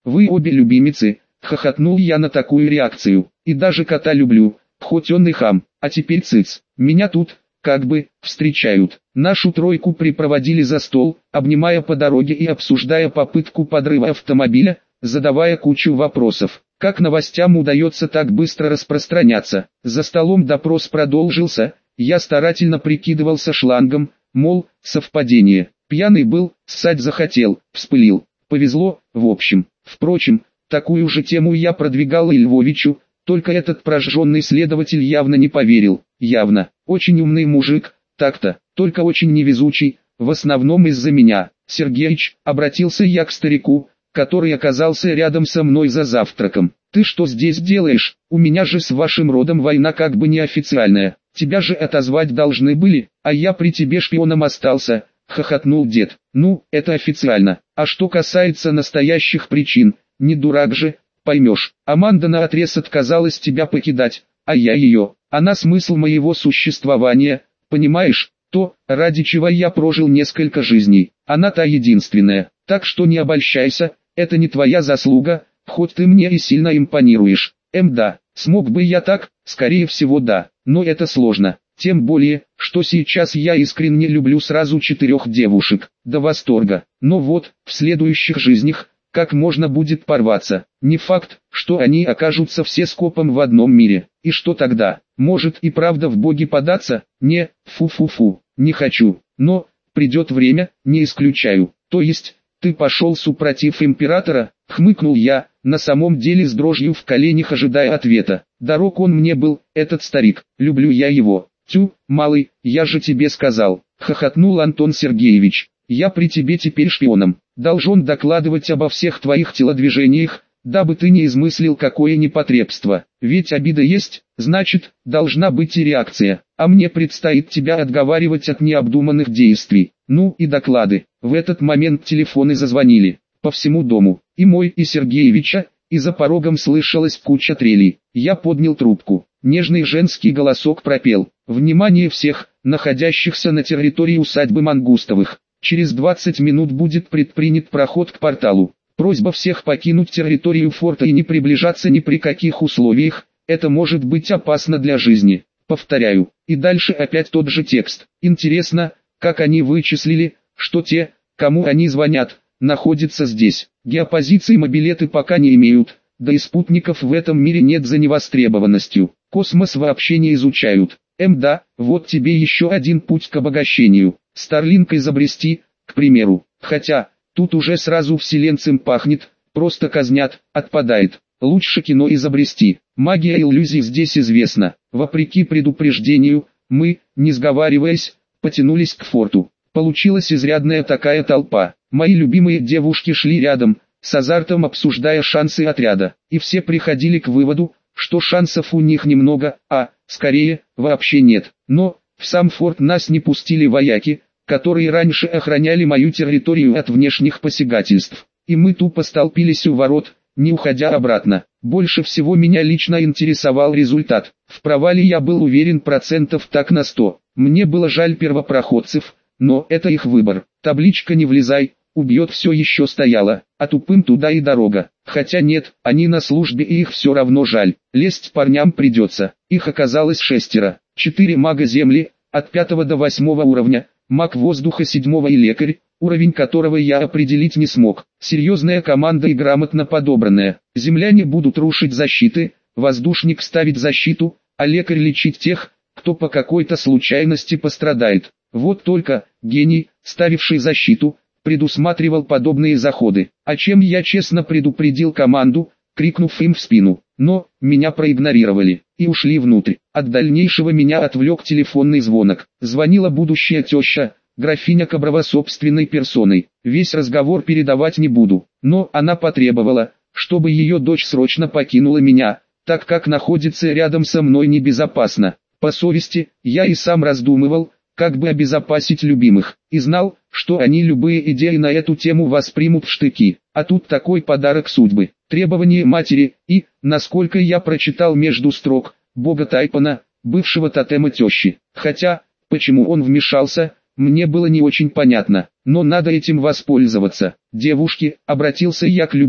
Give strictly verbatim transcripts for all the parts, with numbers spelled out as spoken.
вы обе любимицы, хохотнул я на такую реакцию, и даже кота люблю, хоть он и хам, а теперь цыц, меня тут, как бы, встречают. Нашу тройку припроводили за стол, обнимая по дороге и обсуждая попытку подрыва автомобиля, задавая кучу вопросов. Как новостям удается так быстро распространяться? За столом допрос продолжился, я старательно прикидывался шлангом, мол, совпадение. Пьяный был, ссать захотел, вспылил. Повезло, в общем. Впрочем, такую же тему я продвигал и Львовичу, только этот прожженный следователь явно не поверил. Явно, очень умный мужик, так-то, только очень невезучий, в основном из-за меня. Сергеич, обратился я к старику, который оказался рядом со мной за завтраком. Ты что здесь делаешь? У меня же с вашим родом война как бы неофициальная. Тебя же отозвать должны были, а я при тебе шпионом остался, хохотнул дед. Ну, это официально. А что касается настоящих причин, не дурак же, поймешь. Аманда наотрез отказалась тебя покидать, а я ее. Она смысл моего существования, понимаешь? То, ради чего я прожил несколько жизней. Она та единственная. Так что не обольщайся, это не твоя заслуга, хоть ты мне и сильно импонируешь. Эм да, смог бы я так? Скорее всего да, но это сложно. Тем более, что сейчас я искренне люблю сразу четырех девушек, до восторга. Но вот, в следующих жизнях, как можно будет порваться. Не факт, что они окажутся все скопом в одном мире. И что тогда? Может и правда в боги податься? Не, фу-фу-фу, не хочу. Но, придет время, не исключаю. То есть, ты пошел супротив императора? Хмыкнул я, на самом деле с дрожью в коленях ожидая ответа. Дорог он мне был, этот старик, люблю я его. Тю, малый, я же тебе сказал, хохотнул Антон Сергеевич. Я при тебе теперь шпионом, должен докладывать обо всех твоих телодвижениях, дабы ты не измыслил какое непотребство. Ведь обида есть, значит, должна быть и реакция, а мне предстоит тебя отговаривать от необдуманных действий. Ну и доклады. В этот момент телефоны зазвонили, по всему дому, и мой, и Сергеевича, и за порогом слышалась куча трелей. Я поднял трубку, нежный женский голосок пропел: «Внимание всех, находящихся на территории усадьбы Мангустовых. Через двадцать минут будет предпринят проход к порталу. Просьба всех покинуть территорию форта и не приближаться ни при каких условиях, это может быть опасно для жизни». Повторяю, и дальше опять тот же текст. Интересно, как они вычислили, что те, кому они звонят, находятся здесь. Геопозиции мобилеты пока не имеют, да и спутников в этом мире нет за невостребованностью. Космос вообще не изучают. Эм да, вот тебе еще один путь к обогащению. Старлинк изобрести, к примеру. Хотя, тут уже сразу вселенцем пахнет, просто казнят, отпадает. Лучше кино изобрести. Магия иллюзий здесь известна. Вопреки предупреждению, мы, не сговариваясь, потянулись к форту. Получилась изрядная такая толпа. Мои любимые девушки шли рядом, с азартом обсуждая шансы отряда. И все приходили к выводу, что шансов у них немного, а, скорее, вообще нет. Но, в сам форт нас не пустили вояки, которые раньше охраняли мою территорию от внешних посягательств. И мы тупо столпились у ворот, не уходя обратно. Больше всего меня лично интересовал результат. В провале я был уверен процентов так на сто. Мне было жаль первопроходцев, но это их выбор. Табличка «Не влезай», убьет все еще стояла, а тупым туда и дорога. Хотя нет, они на службе и их все равно жаль. Лезть парням придется. Их оказалось шестеро. Четыре мага земли, от пятого до восьмого уровня, маг воздуха седьмого и лекарь, уровень которого я определить не смог. Серьезная команда и грамотно подобранная. Земляне будут рушить защиты, воздушник ставить защиту, а лекарь лечить тех, кто по какой-то случайности пострадает. Вот только, гений, ставивший защиту, предусматривал подобные заходы, о чем я честно предупредил команду, крикнув им в спину. Но, меня проигнорировали, и ушли внутрь. От дальнейшего меня отвлек телефонный звонок. Звонила будущая теща, графиня Каброва собственной персоной. Весь разговор передавать не буду, но она потребовала, чтобы ее дочь срочно покинула меня, так как находится рядом со мной небезопасно. По совести, я и сам раздумывал, как бы обезопасить любимых, и знал, что они любые идеи на эту тему воспримут в штыки. А тут такой подарок судьбы, требование матери и, насколько я прочитал между строк, бога Тайпана, бывшего тотема тещи. Хотя, почему он вмешался, мне было не очень понятно, но надо этим воспользоваться. Девушки, обратился я к любимым,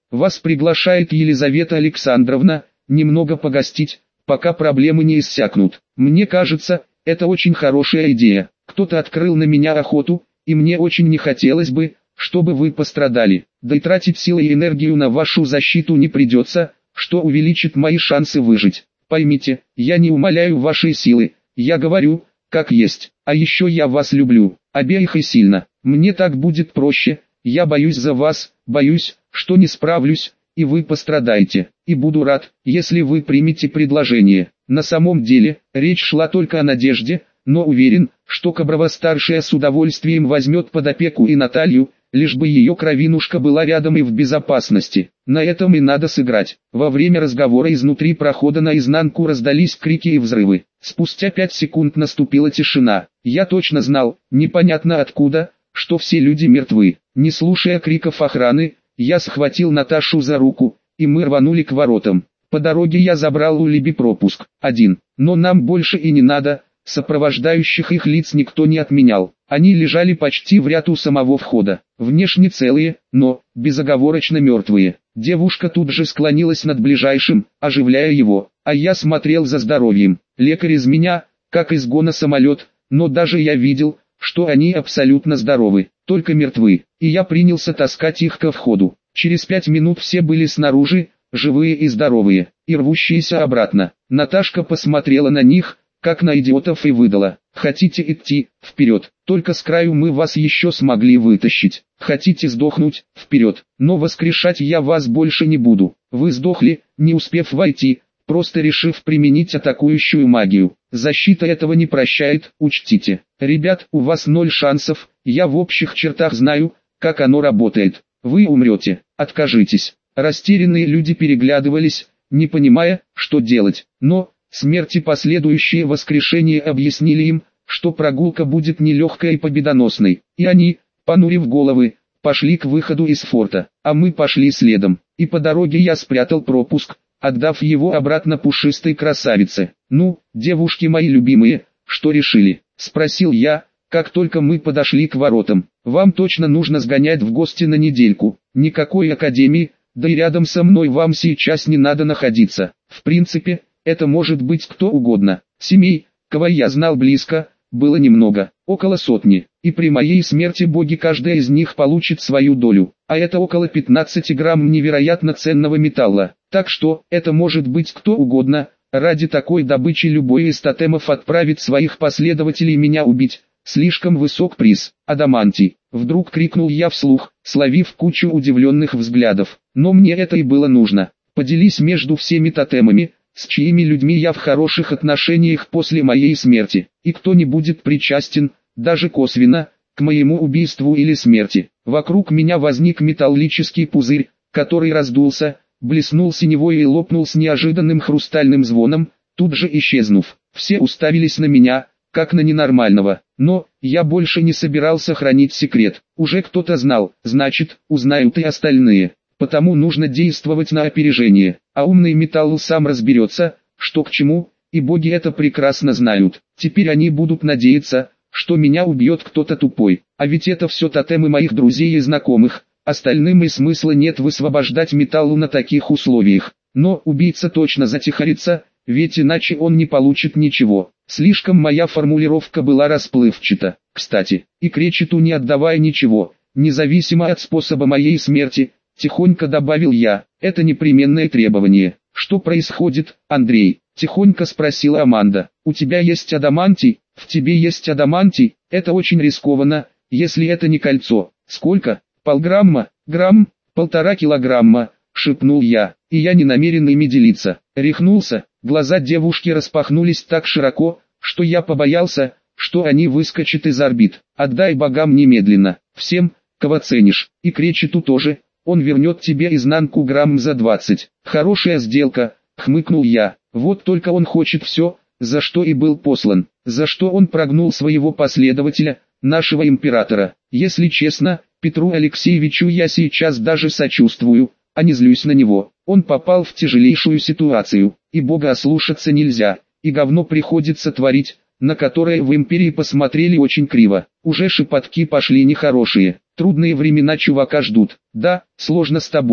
Вас приглашает Елизавета Александровна, немного погостить, пока проблемы не иссякнут. Мне кажется, это очень хорошая идея. Кто-то открыл на меня охоту, и мне очень не хотелось бы, чтобы вы пострадали. Да и тратить силы и энергию на вашу защиту не придется, что увеличит мои шансы выжить. Поймите, я не умаляю вашей силы, я говорю, как есть. А еще я вас люблю, обеих и сильно. Мне так будет проще, я боюсь за вас, боюсь, что не справлюсь, и вы пострадаете. И буду рад, если вы примете предложение. На самом деле, речь шла только о надежде, но уверен, что Коброва-старшая с удовольствием возьмет под опеку и Наталью, лишь бы ее кровинушка была рядом и в безопасности. На этом и надо сыграть. Во время разговора изнутри прохода наизнанку раздались крики и взрывы. Спустя пять секунд наступила тишина. Я точно знал, непонятно откуда, что все люди мертвы. Не слушая криков охраны, я схватил Наташу за руку, и мы рванули к воротам. По дороге я забрал у Либи пропуск. Один. Но нам больше и не надо. Сопровождающих их лиц никто не отменял. Они лежали почти в ряд у самого входа. Внешне целые, но безоговорочно мертвые. Девушка тут же склонилась над ближайшим, оживляя его, а я смотрел за здоровьем. Лекарь из меня, как из гона самолет, но даже я видел, что они абсолютно здоровы, только мертвы. И я принялся таскать их ко входу. Через пять минут все были снаружи, живые и здоровые, и рвущиеся обратно. Наташка посмотрела на них, как на идиотов, и выдала: «Хотите идти, вперед, только с краю мы вас еще смогли вытащить. Хотите сдохнуть, вперед, но воскрешать я вас больше не буду. Вы сдохли, не успев войти, просто решив применить атакующую магию. Защита этого не прощает, учтите. Ребят, у вас ноль шансов, я в общих чертах знаю, как оно работает. Вы умрете, откажитесь». Растерянные люди переглядывались, не понимая, что делать, но смерть и последующее воскрешение объяснили им, что прогулка будет нелегкой и победоносной, и они, понурив головы, пошли к выходу из форта, а мы пошли следом, и по дороге я спрятал пропуск, отдав его обратно пушистой красавице. «Ну, девушки мои любимые, что решили?» — спросил я, как только мы подошли к воротам. «Вам точно нужно сгонять в гости на недельку, никакой академии, да и рядом со мной вам сейчас не надо находиться. В принципе, это может быть кто угодно. Семей, кого я знал близко, было немного, около сотни, и при моей смерти боги каждая из них получит свою долю, а это около пятнадцати грамм невероятно ценного металла. Так что, это может быть кто угодно, ради такой добычи любой из тотемов отправит своих последователей меня убить. Слишком высок приз, адамантий. Вдруг крикнул я вслух, словив кучу удивленных взглядов. Но мне это и было нужно. Поделись между всеми тотемами, с чьими людьми я в хороших отношениях после моей смерти, и кто не будет причастен, даже косвенно, к моему убийству или смерти. Вокруг меня возник металлический пузырь, который раздулся, блеснул синевой и лопнул с неожиданным хрустальным звоном, тут же исчезнув. Все уставились на меня, как на ненормального, но я больше не собирался хранить секрет. Уже кто-то знал, значит, узнают и остальные. Потому нужно действовать на опережение, а умный металл сам разберется, что к чему, и боги это прекрасно знают. Теперь они будут надеяться, что меня убьет кто-то тупой, а ведь это все тотемы моих друзей и знакомых, остальным и смысла нет высвобождать металлу на таких условиях. Но убийца точно затихарится, ведь иначе он не получит ничего. Слишком моя формулировка была расплывчата. Кстати, и Кречету не отдавай ничего, независимо от способа моей смерти, тихонько добавил я, это непременное требование. Что происходит, Андрей? Тихонько спросила Аманда. У тебя есть адамантий? В тебе есть адамантий? Это очень рискованно, если это не кольцо. Сколько? Полграмма? Грамм? Полтора килограмма, шепнул я, и я не намерен ими делиться. Рехнулся, глаза девушки распахнулись так широко, что я побоялся, что они выскочат из орбит. Отдай богам немедленно, всем, кого ценишь, и Кречету тоже. Он вернет тебе изнанку грамм за двадцать. Хорошая сделка, хмыкнул я. Вот только он хочет все, за что и был послан. За что он прогнул своего последователя, нашего императора. Если честно, Петру Алексеевичу я сейчас даже сочувствую, а не злюсь на него. Он попал в тяжелейшую ситуацию, и бога ослушаться нельзя, и говно приходится творить, на которое в империи посмотрели очень криво. Уже шепотки пошли нехорошие. Трудные времена чувака ждут. Да, сложно с тобой,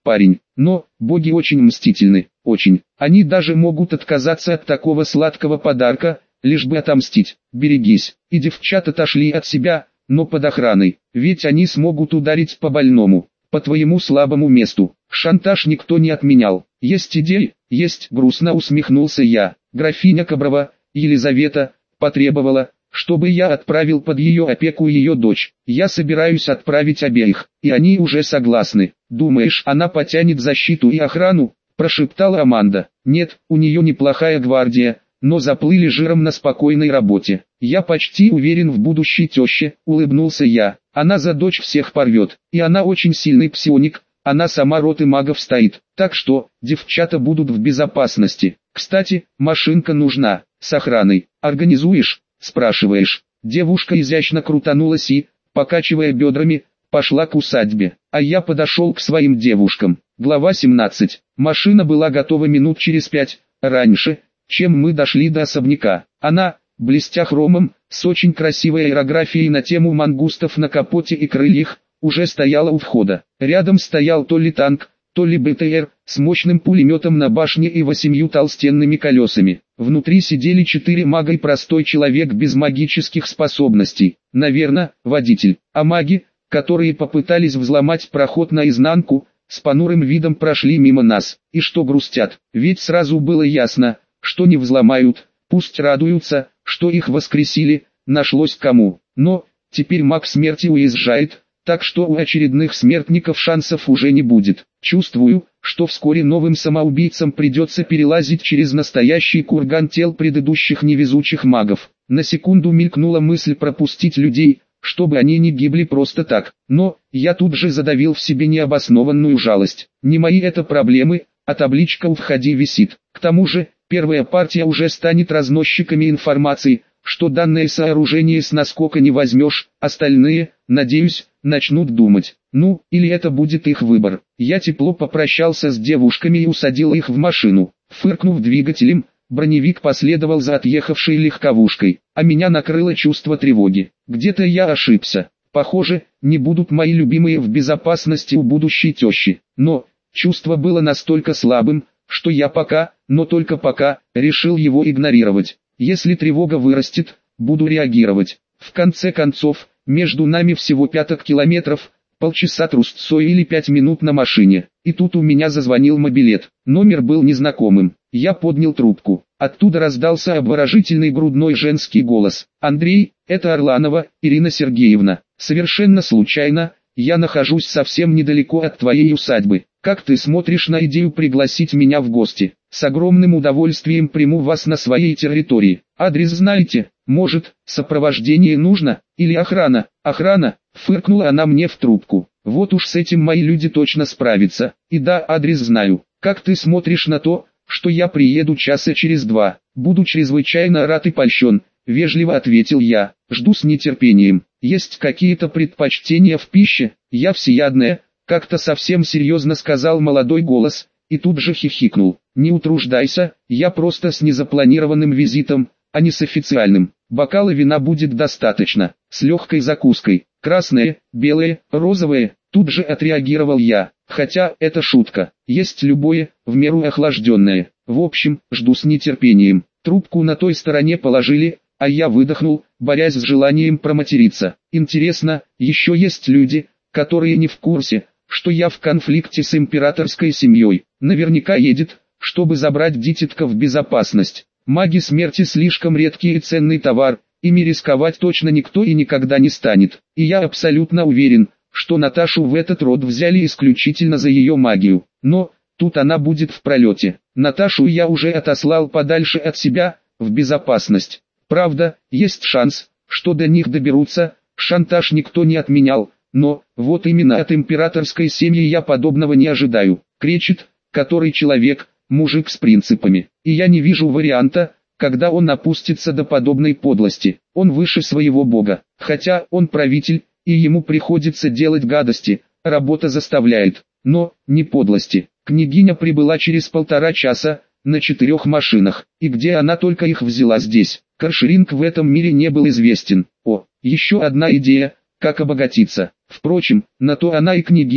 парень. Но, боги очень мстительны, очень. Они даже могут отказаться от такого сладкого подарка, лишь бы отомстить. Берегись. И девчата отошли от себя, но под охраной, ведь они смогут ударить по больному, по твоему слабому месту. Шантаж никто не отменял. Есть идеи? Есть, грустно усмехнулся я. Графиня Каброва, Елизавета, потребовала, чтобы я отправил под ее опеку ее дочь. Я собираюсь отправить обеих, и они уже согласны. Думаешь, она потянет защиту и охрану? Прошептала Аманда. Нет, у нее неплохая гвардия, но заплыли жиром на спокойной работе. Я почти уверен в будущей теще, улыбнулся я. Она за дочь всех порвет, и она очень сильный псионик, она сама роты магов стоит, так что, девчата будут в безопасности. Кстати, машинка нужна, с охраной. Организуешь? Спрашиваешь. Девушка изящно крутанулась и, покачивая бедрами, пошла к усадьбе, а я подошел к своим девушкам. Глава семнадцать. Машина была готова минут через пять, раньше, чем мы дошли до особняка. Она, блестя хромом, с очень красивой аэрографией на тему мангустов на капоте и крыльях, уже стояла у входа. Рядом стоял то ли танк, то ли БТР, с мощным пулеметом на башне и восемью толстенными колесами. Внутри сидели четыре мага и простой человек без магических способностей. Наверное, водитель. А маги, которые попытались взломать проход наизнанку, с понурым видом прошли мимо нас. И что грустят, ведь сразу было ясно, что не взломают, пусть радуются, что их воскресили, нашлось кому. Но, теперь маг смерти уезжает, так что у очередных смертников шансов уже не будет. Чувствую, что вскоре новым самоубийцам придется перелазить через настоящий курган тел предыдущих невезучих магов. На секунду мелькнула мысль пропустить людей, чтобы они не гибли просто так. Но, я тут же задавил в себе необоснованную жалость. Не мои это проблемы, а табличка у входа висит. К тому же, первая партия уже станет разносчиками информации, что данное сооружение с наскока не возьмешь, остальные, надеюсь, начнут думать. Ну, или это будет их выбор. Я тепло попрощался с девушками и усадил их в машину. Фыркнув двигателем, броневик последовал за отъехавшей легковушкой, а меня накрыло чувство тревоги. Где-то я ошибся. Похоже, не будут мои любимые в безопасности у будущей тещи. Но, чувство было настолько слабым, что я пока, но только пока, решил его игнорировать. Если тревога вырастет, буду реагировать. В конце концов, между нами всего пяток километров, полчаса трусцой или пять минут на машине. И тут у меня зазвонил мобилет. Номер был незнакомым. Я поднял трубку. Оттуда раздался обворожительный грудной женский голос. «Андрей, это Орланова, Ирина Сергеевна. Совершенно случайно, я нахожусь совсем недалеко от твоей усадьбы. Как ты смотришь на идею пригласить меня в гости? С огромным удовольствием приму вас на своей территории. Адрес знаете? Может, сопровождение нужно? Или охрана?» «Охрана», фыркнула она мне в трубку. «Вот уж с этим мои люди точно справятся. И да, адрес знаю. Как ты смотришь на то, что я приеду часа через два?» «Буду чрезвычайно рад и польщен», вежливо ответил я. «Жду с нетерпением. Есть какие-то предпочтения в пище?» «Я всеядная», как-то совсем серьезно сказал молодой голос, и тут же хихикнул. «Не утруждайся, я просто с незапланированным визитом, а не с официальным. Бокала вина будет достаточно, с легкой закуской. Красное, белое, розовое», тут же отреагировал я. Хотя, это шутка, есть любое, в меру охлажденное. В общем, жду с нетерпением. Трубку на той стороне положили, а я выдохнул, борясь с желанием проматериться. Интересно, еще есть люди, которые не в курсе, что я в конфликте с императорской семьей. Наверняка едет, чтобы забрать дитятка в безопасность. Маги смерти слишком редкий и ценный товар, ими рисковать точно никто и никогда не станет. И я абсолютно уверен, что Наташу в этот род взяли исключительно за ее магию. Но, тут она будет в пролете. Наташу я уже отослал подальше от себя, в безопасность. Правда, есть шанс, что до них доберутся, шантаж никто не отменял. Но, вот именно от императорской семьи я подобного не ожидаю. Кречет, который человек, мужик с принципами. И я не вижу варианта, когда он опустится до подобной подлости. Он выше своего бога. Хотя он правитель, и ему приходится делать гадости, работа заставляет. Но, не подлости. Княгиня прибыла через полтора часа, на четырех машинах. И где она только их взяла здесь? Каршеринг в этом мире не был известен. О, еще одна идея. Как обогатиться. Впрочем, на то она и княгиня,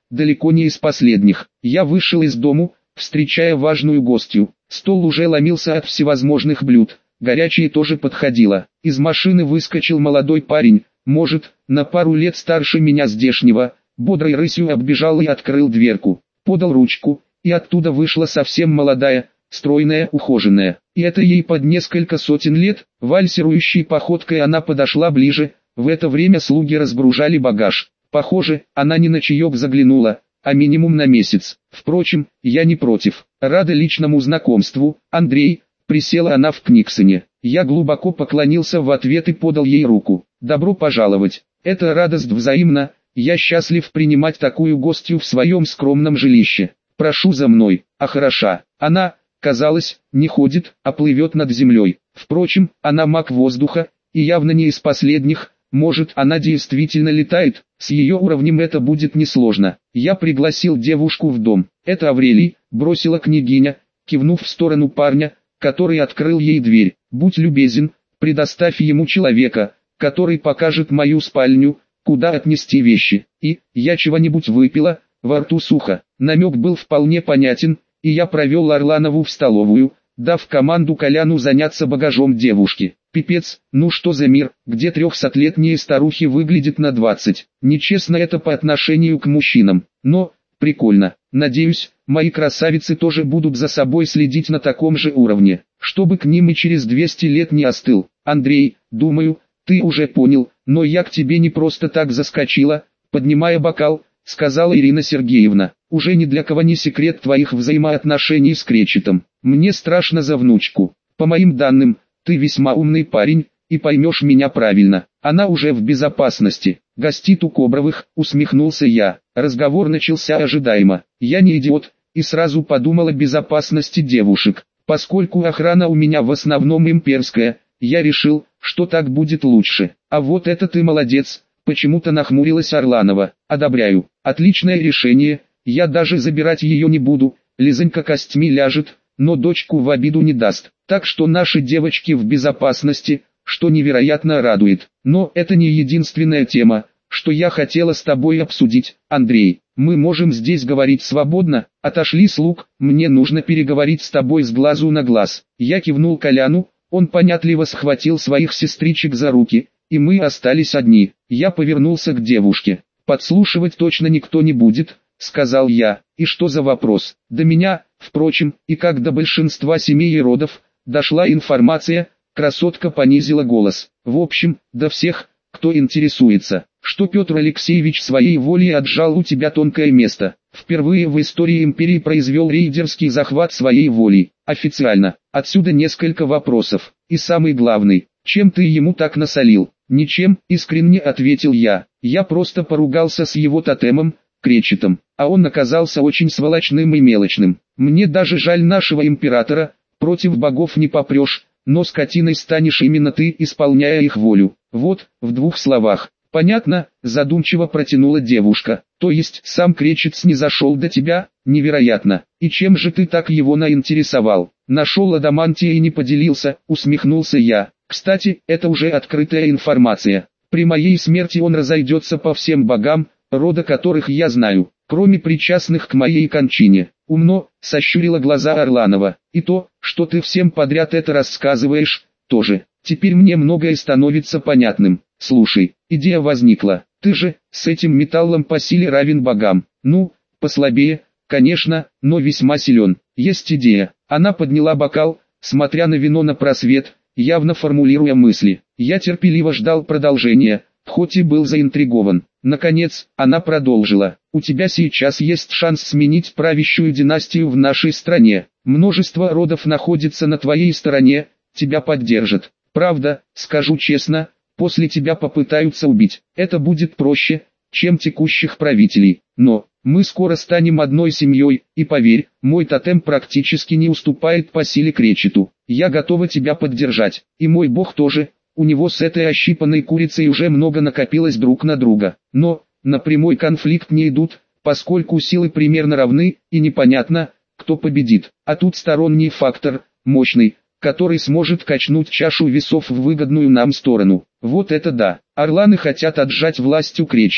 далеко не из последних. Я вышел из дому, встречая важную гостью. Стол уже ломился от всевозможных блюд, горячее тоже подходило. Из машины выскочил молодой парень, может, на пару лет старше меня здешнего, бодрой рысью оббежал и открыл дверку, подал ручку, и оттуда вышла совсем молодая, стройная, ухоженная. И это ей под несколько сотен лет. Вальсирующей походкой она подошла ближе. В это время слуги разгружали багаж. Похоже, она не на чаек заглянула, а минимум на месяц. Впрочем, я не против. Рада личному знакомству, Андрей. Присела она в Книксоне. Я глубоко поклонился в ответ и подал ей руку. Добро пожаловать. Это радость взаимна. Я счастлив принимать такую гостью в своем скромном жилище. Прошу за мной. А хороша. Она, казалось, не ходит, а плывет над землей. Впрочем, она маг воздуха, и явно не из последних. Может, она действительно летает, с ее уровнем это будет несложно. Я пригласил девушку в дом. Это Аврелий, бросила княгиня, кивнув в сторону парня, который открыл ей дверь. Будь любезен, предоставь ему человека, который покажет мою спальню, куда отнести вещи. И, я чего-нибудь выпила, во рту сухо. Намек был вполне понятен, и я провел Орланову в столовую, дав команду Коляну заняться багажом девушки. Пипец, ну что за мир, где трехсотлетние старухи выглядят на двадцать. Нечестно это по отношению к мужчинам, но, прикольно. Надеюсь, мои красавицы тоже будут за собой следить на таком же уровне, чтобы к ним и через двести лет не остыл. Андрей, думаю, ты уже понял, но я к тебе не просто так заскочила, поднимая бокал, сказала Ирина Сергеевна. Уже ни для кого не секрет твоих взаимоотношений с Кречетом. Мне страшно за внучку. По моим данным, ты весьма умный парень, и поймешь меня правильно. Она уже в безопасности. Гостит у Кобровых, усмехнулся я. Разговор начался ожидаемо. Я не идиот, и сразу подумал о безопасности девушек. Поскольку охрана у меня в основном имперская, я решил, что так будет лучше. А вот это ты молодец, почему-то нахмурилась Орланова. Одобряю. Отличное решение. Я даже забирать ее не буду, Лизонька костьми ляжет, но дочку в обиду не даст. Так что наши девочки в безопасности, что невероятно радует. Но это не единственная тема, что я хотела с тобой обсудить, Андрей. Мы можем здесь говорить свободно, отошли слуг, мне нужно переговорить с тобой с глазу на глаз. Я кивнул Коляну, он понятливо схватил своих сестричек за руки, и мы остались одни. Я повернулся к девушке. Подслушивать точно никто не будет, сказал я. И что за вопрос? До меня, впрочем, и как до большинства семей и родов, дошла информация. Красотка понизила голос. В общем, до всех, кто интересуется, что Петр Алексеевич своей волей отжал у тебя тонкое место. Впервые в истории империи произвел рейдерский захват своей волей. Официально. Отсюда несколько вопросов. И самый главный, чем ты ему так насолил? Ничем, искренне ответил я. Я просто поругался с его тотемом, Кречетом, а он оказался очень сволочным и мелочным. Мне даже жаль нашего императора, против богов не попрешь, но скотиной станешь именно ты, исполняя их волю. Вот, в двух словах. Понятно, задумчиво протянула девушка. То есть сам Кречет снизошел до тебя? Невероятно. И чем же ты так его наинтересовал? Нашел адамантия и не поделился, усмехнулся я. Кстати, это уже открытая информация. При моей смерти он разойдется по всем богам, рода которых я знаю, кроме причастных к моей кончине. Умно, сощурила глаза Орланова. И то, что ты всем подряд это рассказываешь, тоже. Теперь мне многое становится понятным. Слушай, идея возникла. Ты же, с этим металлом по силе равен богам. Ну, послабее, конечно, но весьма силен. Есть идея. Она подняла бокал, смотря на вино на просвет, явно формулируя мысли. Я терпеливо ждал продолжения, хоть и был заинтригован. Наконец, она продолжила. У тебя сейчас есть шанс сменить правящую династию в нашей стране. Множество родов находится на твоей стороне, тебя поддержат. Правда, скажу честно, после тебя попытаются убить. Это будет проще, чем текущих правителей. Но, мы скоро станем одной семьей, и поверь, мой тотем практически не уступает по силе Кречету. Я готова тебя поддержать, и мой бог тоже. У него с этой ощипанной курицей уже много накопилось друг на друга. Но, на прямой конфликт не идут, поскольку силы примерно равны, и непонятно, кто победит. А тут сторонний фактор, мощный, который сможет качнуть чашу весов в выгодную нам сторону. Вот это да. Орланы хотят отжать власть у Кречетов.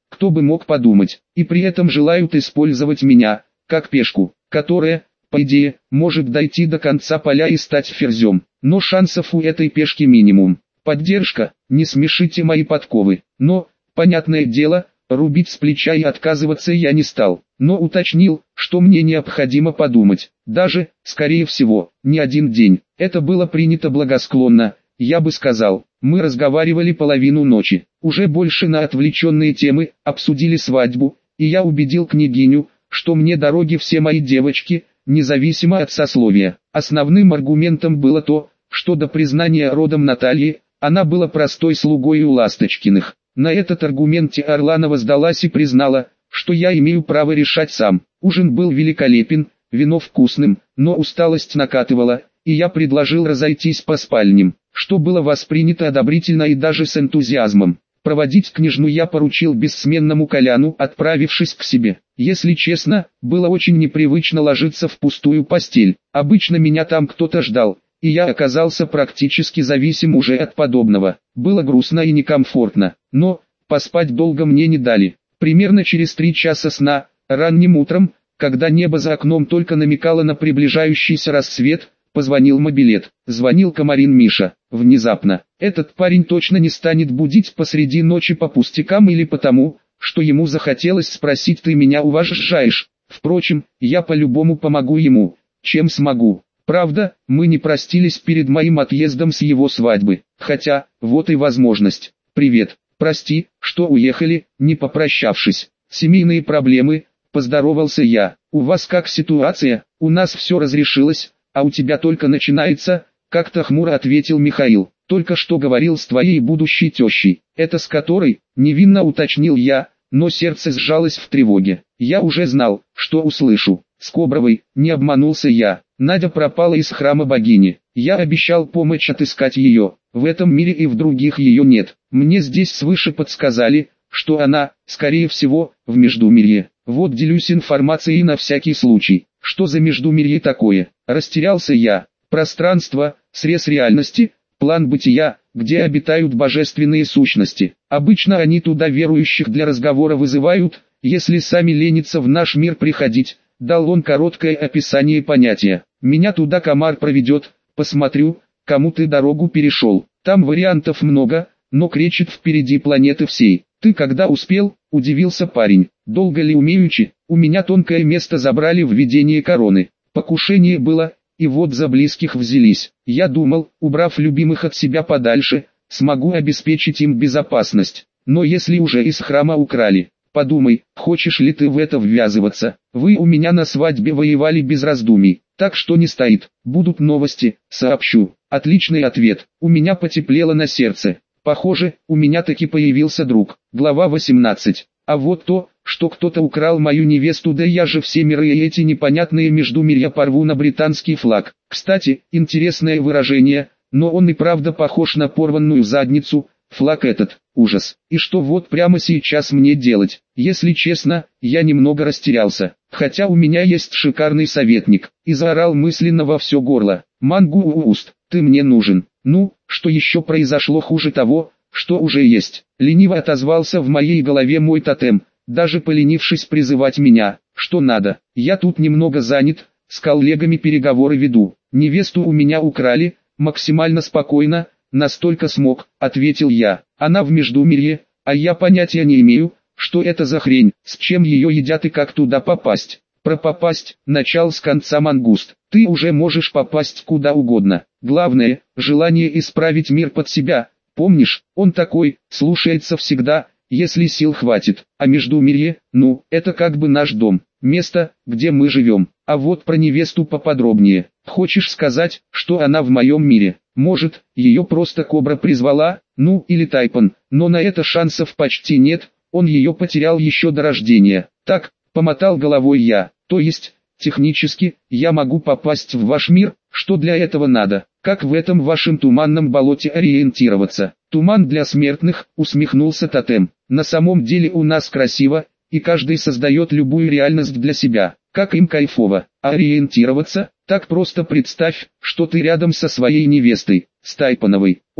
кто бы мог подумать, и при этом желают использовать меня, как пешку, которая, по идее, может дойти до конца поля и стать ферзем, но шансов у этой пешки минимум. Поддержка, не смешите мои подковы, но, понятное дело, рубить с плеча и отказываться я не стал, но уточнил, что мне необходимо подумать, даже, скорее всего, не один день. Это было принято благосклонно, я бы сказал. Мы разговаривали половину ночи, уже больше на отвлеченные темы, обсудили свадьбу, и я убедил княгиню, что мне дороги все мои девочки, независимо от сословия. Основным аргументом было то, что до признания родом Натальи, она была простой слугой у Ласточкиных. На этот аргументе Орланова сдалась и признала, что я имею право решать сам. Ужин был великолепен, вино вкусным, но усталость накатывала, и я предложил разойтись по спальням, что было воспринято одобрительно и даже с энтузиазмом. Проводить княжну я поручил бессменному Коляну, отправившись к себе. Если честно, было очень непривычно ложиться в пустую постель. Обычно меня там кто-то ждал, и я оказался практически зависим уже от подобного. Было грустно и некомфортно, но поспать долго мне не дали. Примерно через три часа сна, ранним утром, когда небо за окном только намекало на приближающийся рассвет, позвонил мобилет. Звонил Комарин Миша. Внезапно. Этот парень точно не станет будить посреди ночи по пустякам или потому, что ему захотелось спросить: «Ты меня уважаешь?» Впрочем, я по-любому помогу ему, чем смогу. Правда, мы не простились перед моим отъездом с его свадьбы. Хотя, вот и возможность. «Привет. Прости, что уехали, не попрощавшись. Семейные проблемы», — поздоровался я. «У вас как ситуация?» «У нас все разрешилось, а у тебя только начинается», — как-то хмуро ответил Михаил. «Только что говорил с твоей будущей тещей». «Это с которой?» — невинно уточнил я, но сердце сжалось в тревоге. Я уже знал, что услышу. «С Кобровой», — не обманулся я. «Надя пропала из храма богини. Я обещал помочь отыскать ее. В этом мире и в других ее нет. Мне здесь свыше подсказали, что она, скорее всего, в Междумирье. Вот делюсь информацией на всякий случай». «Что за Междумирье такое?» Растерялся я. «Пространство, срез реальности, план бытия, где обитают божественные сущности. Обычно они туда верующих для разговора вызывают, если сами ленятся в наш мир приходить». Дал он короткое описание понятия. «Меня туда комар проведет, посмотрю, кому ты дорогу перешел. Там вариантов много, но кречет впереди планеты всей». «Ты когда успел?» – удивился парень. «Долго ли умеючи? У меня тонкое место забрали в ведении короны. Покушение было, и вот за близких взялись. Я думал, убрав любимых от себя подальше, смогу обеспечить им безопасность. Но если уже из храма украли, подумай, хочешь ли ты в это ввязываться? Вы у меня на свадьбе воевали без раздумий, так что не стоит. Будут новости, сообщу». Отличный ответ. У меня потеплело на сердце. Похоже, у меня таки появился друг. Глава восемнадцать. А вот то, что кто-то украл мою невесту, да я же все миры и эти непонятные междумирья порву на британский флаг. Кстати, интересное выражение, но он и правда похож на порванную задницу. Флаг этот, ужас. И что вот прямо сейчас мне делать? Если честно, я немного растерялся. Хотя у меня есть шикарный советник. И заорал мысленно во все горло. «Мангууст, ты мне нужен». Ну, что еще произошло хуже того, что уже есть? Лениво отозвался в моей голове мой тотем, даже поленившись призывать меня. «Что надо? Я тут немного занят, с коллегами переговоры веду. Невесту у меня украли», максимально спокойно, настолько смог, ответил я. «Она в Междумирье, а я понятия не имею, что это за хрень, с чем ее едят и как туда попасть». «Про попасть, начал с конца мангуст. Ты уже можешь попасть куда угодно. Главное, желание исправить мир под себя. Помнишь, он такой, слушается всегда, если сил хватит. А Междумирье, ну, это как бы наш дом, место, где мы живем. А вот про невесту поподробнее. Хочешь сказать, что она в моем мире? Может, ее просто Кобра призвала, ну или Тайпан, но на это шансов почти нет, он ее потерял еще до рождения». «Так», помотал головой я, «то есть, технически, я могу попасть в ваш мир, что для этого надо? Как в этом вашем туманном болоте ориентироваться?» «Туман для смертных», усмехнулся тотем. «На самом деле у нас красиво, и каждый создает любую реальность для себя, как им кайфово. А ориентироваться? Так просто представь, что ты рядом со своей невестой, с Тайпановой». «Ой»,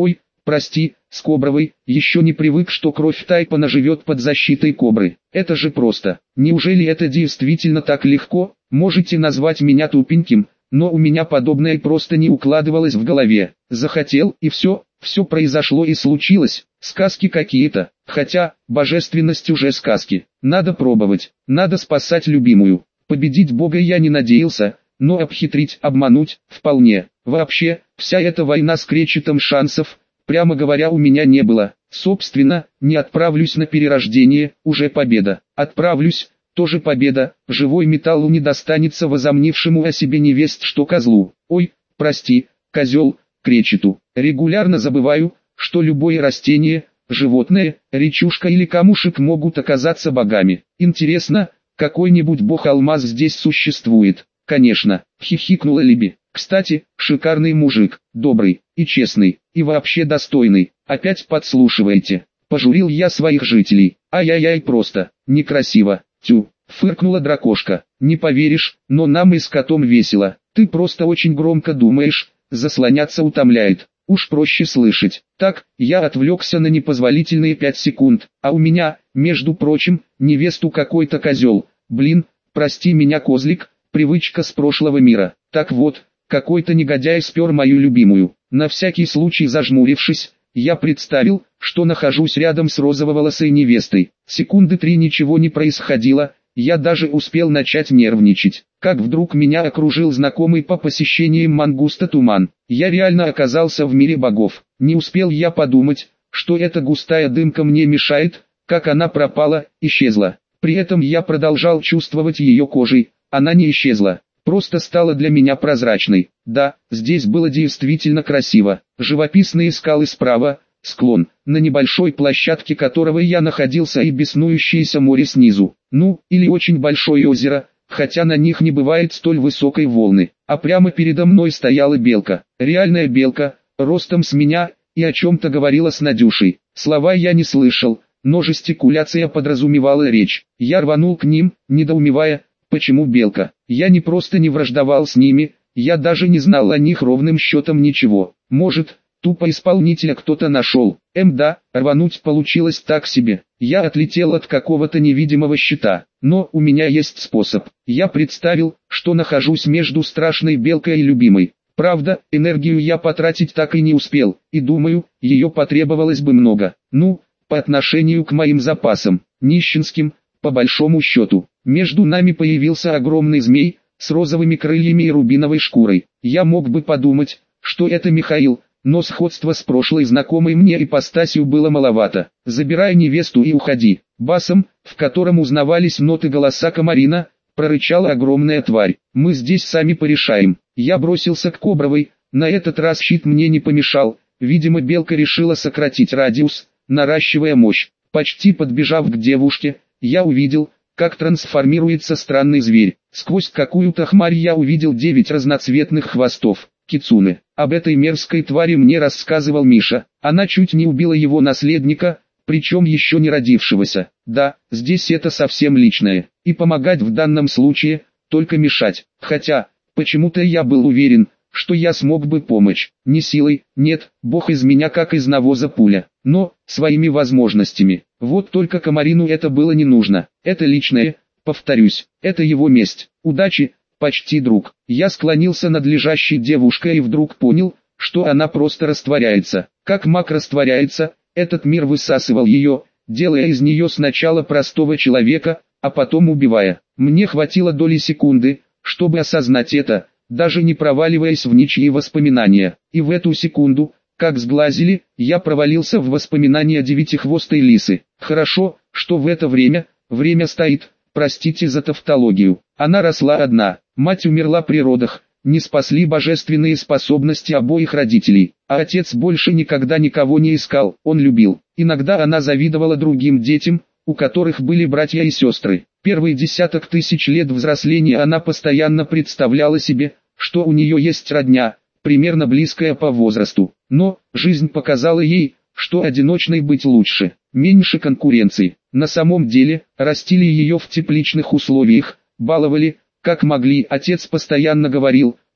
Прости, с Кобровой, еще не привык, что кровь Тайпана живет под защитой Кобры. Это же просто. Неужели это действительно так легко? Можете назвать меня тупеньким, но у меня подобное просто не укладывалось в голове. Захотел, и все, все произошло и случилось. Сказки какие-то. Хотя, божественность уже сказки. Надо пробовать, надо спасать любимую. Победить Бога я не надеялся, но обхитрить, обмануть, вполне. Вообще, вся эта война с кречетом шансов, прямо говоря, у меня не было. Собственно, не отправлюсь на перерождение, уже победа. Отправлюсь, тоже победа, живой металлу не достанется возомнившему о себе невесть что козлу. Ой, прости, козел, кречету. Регулярно забываю, что любое растение, животное, речушка или камушек могут оказаться богами. Интересно, какой-нибудь бог-алмаз здесь существует? Конечно, хихикнула Либи. Кстати, шикарный мужик, добрый и честный, и вообще достойный. Опять подслушиваете. Пожурил я своих жителей. Ай-яй-яй, просто некрасиво. Тю, фыркнула дракошка. Не поверишь, но нам и с котом весело. Ты просто очень громко думаешь, заслоняться утомляет. Уж проще слышать. Так, я отвлекся на непозволительные пять секунд. А у меня, между прочим, невесту какой-то козел. Блин, прости меня, козлик, привычка с прошлого мира. Так вот, какой-то негодяй спер мою любимую. На всякий случай зажмурившись, я представил, что нахожусь рядом с розово-волосой невестой. Секунды три ничего не происходило, я даже успел начать нервничать. Как вдруг меня окружил знакомый по посещениям мангуста туман. Я реально оказался в мире богов. Не успел я подумать, что эта густая дымка мне мешает, как она пропала, исчезла. При этом я продолжал чувствовать ее кожей, она не исчезла. Просто стала для меня прозрачной. Да, здесь было действительно красиво. Живописные скалы справа, склон, на небольшой площадке которого я находился, и беснующееся море снизу. Ну, или очень большое озеро, хотя на них не бывает столь высокой волны. А прямо передо мной стояла белка. Реальная белка, ростом с меня, и о чем-то говорила с Надюшей. Слова я не слышал, но жестикуляция подразумевала речь. Я рванул к ним, недоумевая, почему белка. Я не просто не враждовал с ними, я даже не знал о них ровным счетом ничего. Может, тупо исполнителя кто-то нашел. Эм да, рвануть получилось так себе. Я отлетел от какого-то невидимого щита. Но у меня есть способ. Я представил, что нахожусь между страшной белкой и любимой. Правда, энергию я потратить так и не успел, и думаю, ее потребовалось бы много. Ну, по отношению к моим запасам, нищенским, по большому счету. Между нами появился огромный змей, с розовыми крыльями и рубиновой шкурой. Я мог бы подумать, что это Михаил, но сходство с прошлой знакомой мне ипостасью было маловато. «Забирай невесту и уходи». Басом, в котором узнавались ноты голоса Комарина, прорычала огромная тварь. «Мы здесь сами порешаем». Я бросился к Кобровой, на этот раз щит мне не помешал, видимо белка решила сократить радиус, наращивая мощь. Почти подбежав к девушке, я увидел, как трансформируется странный зверь. Сквозь какую-то хмарь я увидел девять разноцветных хвостов. Кицуне. Об этой мерзкой твари мне рассказывал Миша. Она чуть не убила его наследника, причем еще не родившегося. Да, здесь это совсем личное. И помогать в данном случае, только мешать. Хотя, почему-то я был уверен, что я смог бы помочь. Не силой, нет, бог из меня как из навоза пуля. Но, своими возможностями. Вот только Комарину это было не нужно. Это личное, повторюсь, это его месть. Удачи, почти друг. Я склонился над лежащей девушкой и вдруг понял, что она просто растворяется. Как маг растворяется, этот мир высасывал ее, делая из нее сначала простого человека, а потом убивая. Мне хватило доли секунды, чтобы осознать это, даже не проваливаясь в ничьи воспоминания. И в эту секунду, как сглазили, я провалился в воспоминания девятихвостой лисы. Хорошо, что в это время, время стоит, простите за тавтологию. Она росла одна, мать умерла при родах, не спасли божественные способности обоих родителей, а отец больше никогда никого не искал, он любил. Иногда она завидовала другим детям, у которых были братья и сестры. Первый десяток тысяч лет взросления она постоянно представляла себе, что у нее есть родня, примерно близкая по возрасту. Но, жизнь показала ей, что одиночной быть лучше, меньше конкуренции. На самом деле, растили ее в тепличных условиях, баловали, как могли. Отец постоянно говорил,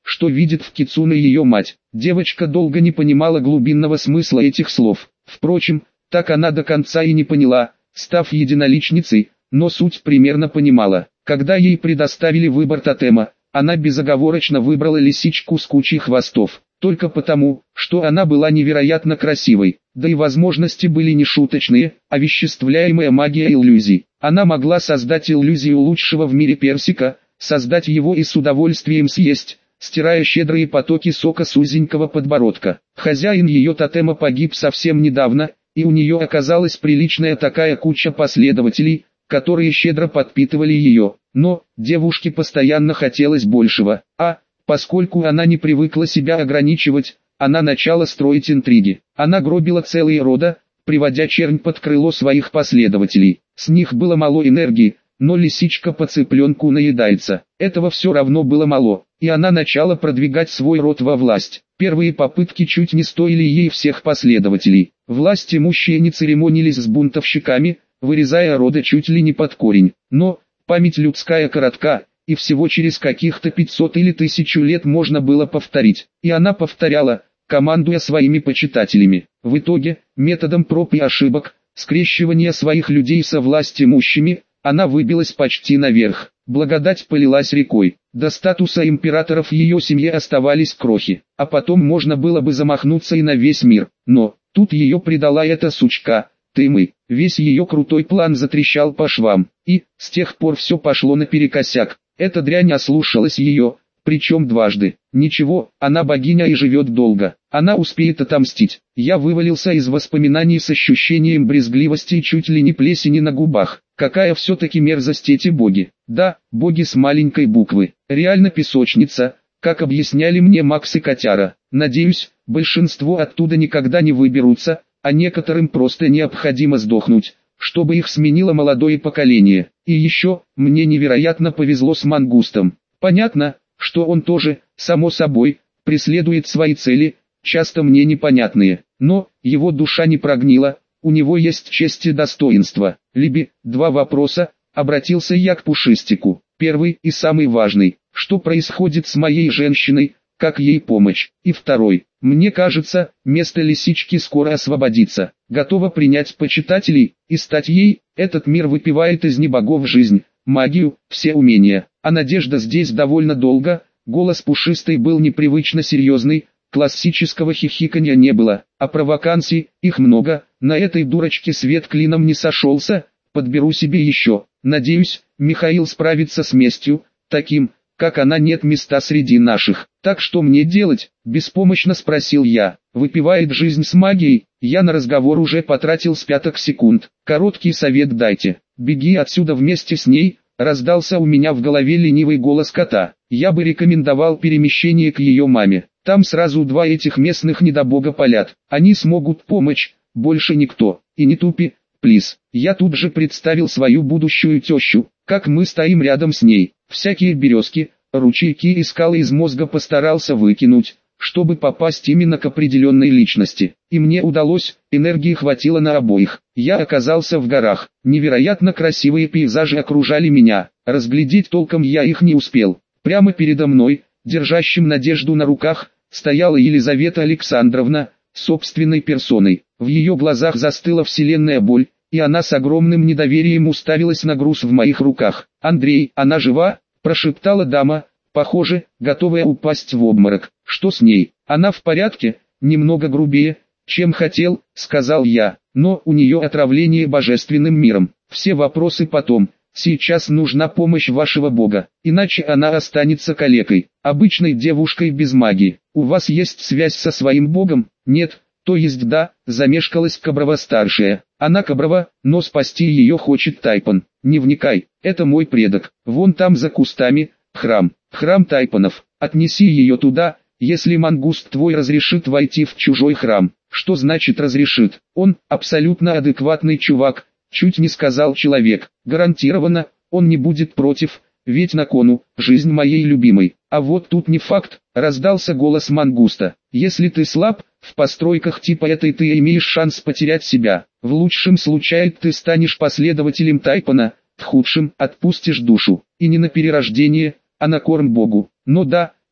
что видит в Кицуне ее мать. Девочка долго не понимала глубинного смысла этих слов. Впрочем, так она до конца и не поняла, став единоличницей, но суть примерно понимала. Когда ей предоставили выбор тотема, она безоговорочно выбрала лисичку с кучей хвостов. Только потому, что она была невероятно красивой, да и возможности были не шуточные, овеществляемая магия иллюзий. Она могла создать иллюзию лучшего в мире персика, создать его и с удовольствием съесть, стирая щедрые потоки сока с узенького подбородка. Хозяин ее тотема погиб совсем недавно, и у нее оказалась приличная такая куча последователей, которые щедро подпитывали ее. Но девушке постоянно хотелось большего, а, поскольку она не привыкла себя ограничивать, она начала строить интриги. Она гробила целые рода, приводя чернь под крыло своих последователей. С них было мало энергии, но лисичка по цыпленку наедается. Этого все равно было мало, и она начала продвигать свой род во власть. Первые попытки чуть не стоили ей всех последователей. Власть имущие не церемонились с бунтовщиками, вырезая роды чуть ли не под корень. Но память людская коротка, и всего через каких-то пятьсот или тысячу лет можно было повторить. И она повторяла, командуя своими почитателями. В итоге, методом проб и ошибок, скрещивания своих людей со властимущими, она выбилась почти наверх. Благодать полилась рекой. До статуса императоров ее семье оставались крохи. А потом можно было бы замахнуться и на весь мир. Но, тут ее предала эта сучка, Тымы. Весь ее крутой план затрещал по швам. И, с тех пор все пошло наперекосяк. Эта дрянь ослушалась ее, причем дважды. Ничего, она богиня и живет долго. Она успеет отомстить. Я вывалился из воспоминаний с ощущением брезгливости и чуть ли не плесени на губах. Какая все-таки мерзость эти боги. Да, боги с маленькой буквы. Реально песочница, как объясняли мне Макс и Котяра. Надеюсь, большинство оттуда никогда не выберутся, а некоторым просто необходимо сдохнуть, чтобы их сменило молодое поколение. И еще, мне невероятно повезло с мангустом. Понятно, что он тоже, само собой, преследует свои цели, часто мне непонятные. Но, его душа не прогнила, у него есть честь и достоинство. Либи, два вопроса, обратился я к Пушистику. Первый и самый важный, что происходит с моей женщиной, как ей помочь? И второй, мне кажется, место лисички скоро освободится. Готова принять почитателей, и стать ей, этот мир выпивает из небогов жизнь, магию, все умения. А надежда здесь довольно долго, голос Пушистой был непривычно серьезный, классического хихиканья не было, а провокаций, их много, на этой дурочке свет клином не сошелся, подберу себе еще. Надеюсь, Михаил справится с местью, таким, как она нет места среди наших. Так что мне делать? Беспомощно спросил я. Выпивает жизнь с магией, я на разговор уже потратил с пяток секунд. Короткий совет дайте. Беги отсюда вместе с ней, раздался у меня в голове ленивый голос кота. Я бы рекомендовал перемещение к ее маме. Там сразу два этих местных недобога палят. Они смогут помочь, больше никто. И не тупи, плиз. Я тут же представил свою будущую тещу, как мы стоим рядом с ней. Всякие березки, ручейки и скалы из мозга постарался выкинуть, чтобы попасть именно к определенной личности. И мне удалось, энергии хватило на обоих. Я оказался в горах, невероятно красивые пейзажи окружали меня, разглядеть толком я их не успел. Прямо передо мной, держащим надежду на руках, стояла Елизавета Александровна, собственной персоной. В ее глазах застыла вселенная боль, и она с огромным недоверием уставилась на груз в моих руках. «Андрей, она жива?» – прошептала дама, похоже, готовая упасть в обморок. «Что с ней? Она в порядке?» «Немного грубее, чем хотел», – сказал я, – «но у нее отравление божественным миром. Все вопросы потом. Сейчас нужна помощь вашего бога, иначе она останется калекой, обычной девушкой без магии. У вас есть связь со своим богом?» «Нет, то есть да», замешкалась Каброва-старшая. «Она Каброва, но спасти ее хочет Тайпан. Не вникай, это мой предок. Вон там за кустами, храм, храм Тайпанов. Отнеси ее туда, если мангуст твой разрешит войти в чужой храм». «Что значит разрешит? Он абсолютно адекватный чувак», чуть не сказал человек. «Гарантированно, он не будет против, ведь на кону жизнь моей любимой». «А вот тут не факт», раздался голос мангуста. «Если ты слаб, в постройках типа этой ты имеешь шанс потерять себя. В лучшем случае ты станешь последователем Тайпана, в худшем отпустишь душу. И не на перерождение, а на корм богу. Но да,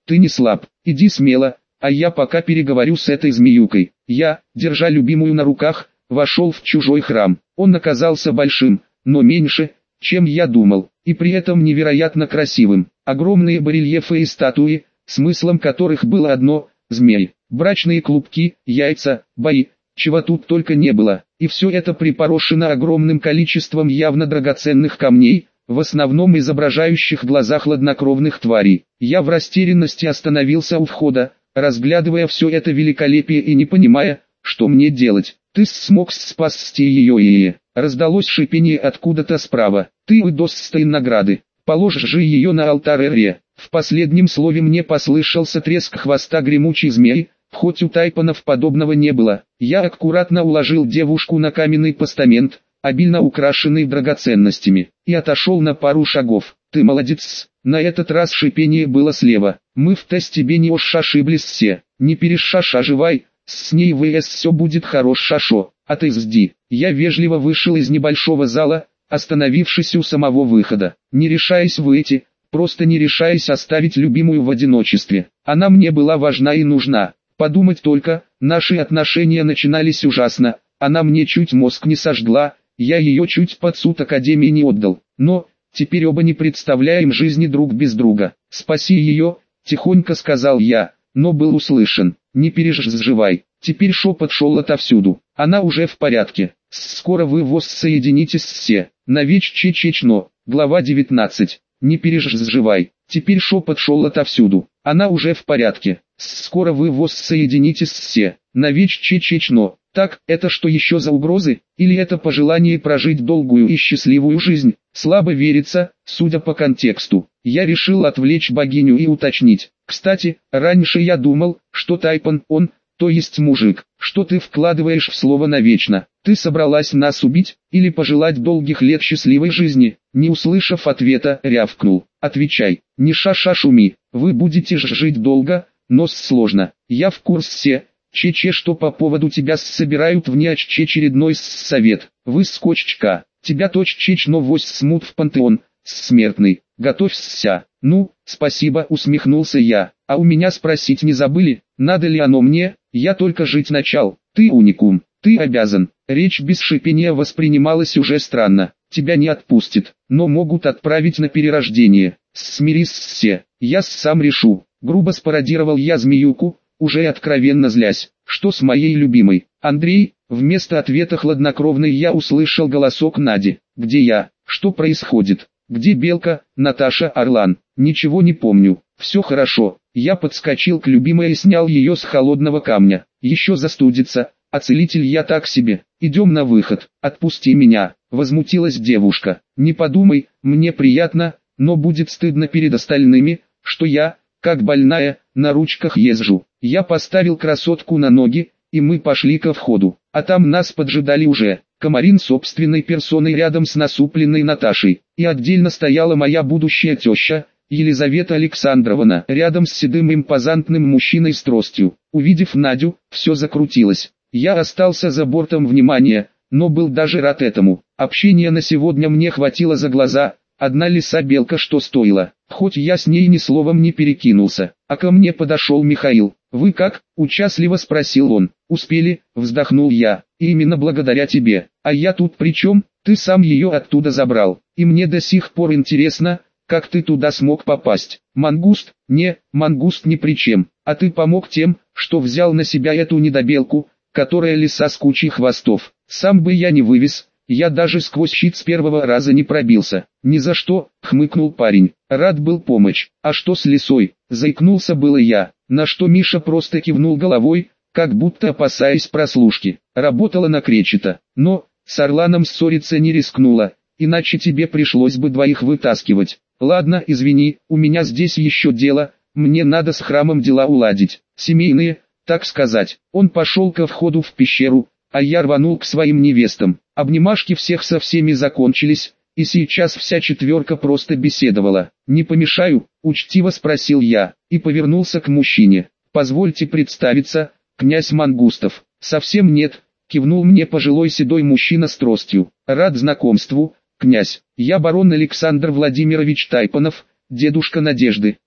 ты не слаб, иди смело, а я пока переговорю с этой змеюкой. Я, держа любимую на руках, вошел в чужой храм. Он оказался большим, но меньше, чем я думал, и при этом невероятно красивым. Огромные барельефы и статуи, смыслом которых было одно – змей, брачные клубки, яйца, бои, чего тут только не было, и все это припорошено огромным количеством явно драгоценных камней, в основном изображающих глаза хладнокровных тварей. Я в растерянности остановился у входа, разглядывая все это великолепие и не понимая, что мне делать. «Ты смог спасти ее и...» Раздалось шипение откуда-то справа. «Ты удостоен награды. Положь же ее на алтарь Эре». В последнем слове мне послышался треск хвоста гремучей змеи, хоть у тайпанов подобного не было. Я аккуратно уложил девушку на каменный постамент, обильно украшенный драгоценностями, и отошел на пару шагов. «Ты молодец!» На этот раз шипение было слева. «Мы в тесте не уж ошиблись все. Не перешашаживай, с ней вс все будет хорошо, а ты жди». Я вежливо вышел из небольшого зала, остановившись у самого выхода, не решаясь выйти, просто не решаясь оставить любимую в одиночестве. Она мне была важна и нужна. Подумать только, наши отношения начинались ужасно, она мне чуть мозг не сожгла, я ее чуть под суд академии не отдал. Но, теперь оба не представляем жизни друг без друга. «Спаси ее», — тихонько сказал я, но был услышан. «Не переживай». Теперь шепот шел отовсюду. «Она уже в порядке. Скоро вы воссоединитесь все. Навечно. Глава девятнадцать. Не переживай». Теперь шепот шел отовсюду. «Она уже в порядке. Скоро вы воссоединитесь все. Навечно. Так, это что еще за угрозы? Или это пожелание прожить долгую и счастливую жизнь? Слабо верится, судя по контексту. Я решил отвлечь богиню и уточнить. Кстати, раньше я думал, что тайпан он, то есть мужик. Что ты вкладываешь в слово «навечно»? Ты собралась нас убить, или пожелать долгих лет счастливой жизни?» Не услышав ответа, рявкнул. «Отвечай, не ша-ша шуми, вы будете ж жить долго, но сложно. Я в курсе, че-че, что по поводу тебя собирают внеочече очередной совет. Вы скотчка, тебя точчеч но вось смут в пантеон, смертный, готовься». «Ну, спасибо», усмехнулся я. «А у меня спросить не забыли, надо ли оно мне? Я только жить начал. Ты уникум, ты обязан». Речь без шипения воспринималась уже странно. «Тебя не отпустит, но могут отправить на перерождение. Смирись все, я сам решу». Грубо спародировал я змеюку, уже откровенно злясь. «Что с моей любимой?» «Андрей», вместо ответа хладнокровный я услышал голосок Нади. «Где я? Что происходит? Где Белка, Наташа, Орлан?» «Ничего не помню. Все хорошо». Я подскочил к любимой и снял ее с холодного камня. «Еще застудится, а целитель я так себе. Идем на выход. Отпусти меня», возмутилась девушка. «Не подумай, мне приятно, но будет стыдно перед остальными, что я, как больная, на ручках езжу». Я поставил красотку на ноги, и мы пошли ко входу. А там нас поджидали уже Комарин собственной персоной рядом с насупленной Наташей. И отдельно стояла моя будущая теща, Елизавета Александровна, рядом с седым импозантным мужчиной с тростью. Увидев Надю, все закрутилось. Я остался за бортом внимания, но был даже рад этому. Общения на сегодня мне хватило за глаза, одна лиса-белка что стоила. Хоть я с ней ни словом не перекинулся. А ко мне подошел Михаил. «Вы как?» – участливо спросил он. «Успели», – вздохнул я. «Именно благодаря тебе. А я тут при чем? Ты сам ее оттуда забрал. И мне до сих пор интересно, как ты туда смог попасть. Мангуст? Не, мангуст ни при чем. А ты помог тем, что взял на себя эту недобелку, которая лиса с кучей хвостов. Сам бы я не вывез, я даже сквозь щит с первого раза не пробился». «Ни за что», — хмыкнул парень. «Рад был помочь. А что с лисой?» — заикнулся было я, на что Миша просто кивнул головой, как будто опасаясь прослушки. «Работала на кречета, но с Орланом ссориться не рискнула, иначе тебе пришлось бы двоих вытаскивать. Ладно, извини, у меня здесь еще дело, мне надо с храмом дела уладить, семейные, так сказать». Он пошел ко входу в пещеру, а я рванул к своим невестам. Обнимашки всех со всеми закончились, и сейчас вся четверка просто беседовала. «Не помешаю?» – учтиво спросил я, и повернулся к мужчине. «Позвольте представиться, князь Мангустов». «Совсем нет», – кивнул мне пожилой седой мужчина с тростью. «Рад знакомству, князь. Я барон Александр Владимирович Тайпанов, дедушка Надежды».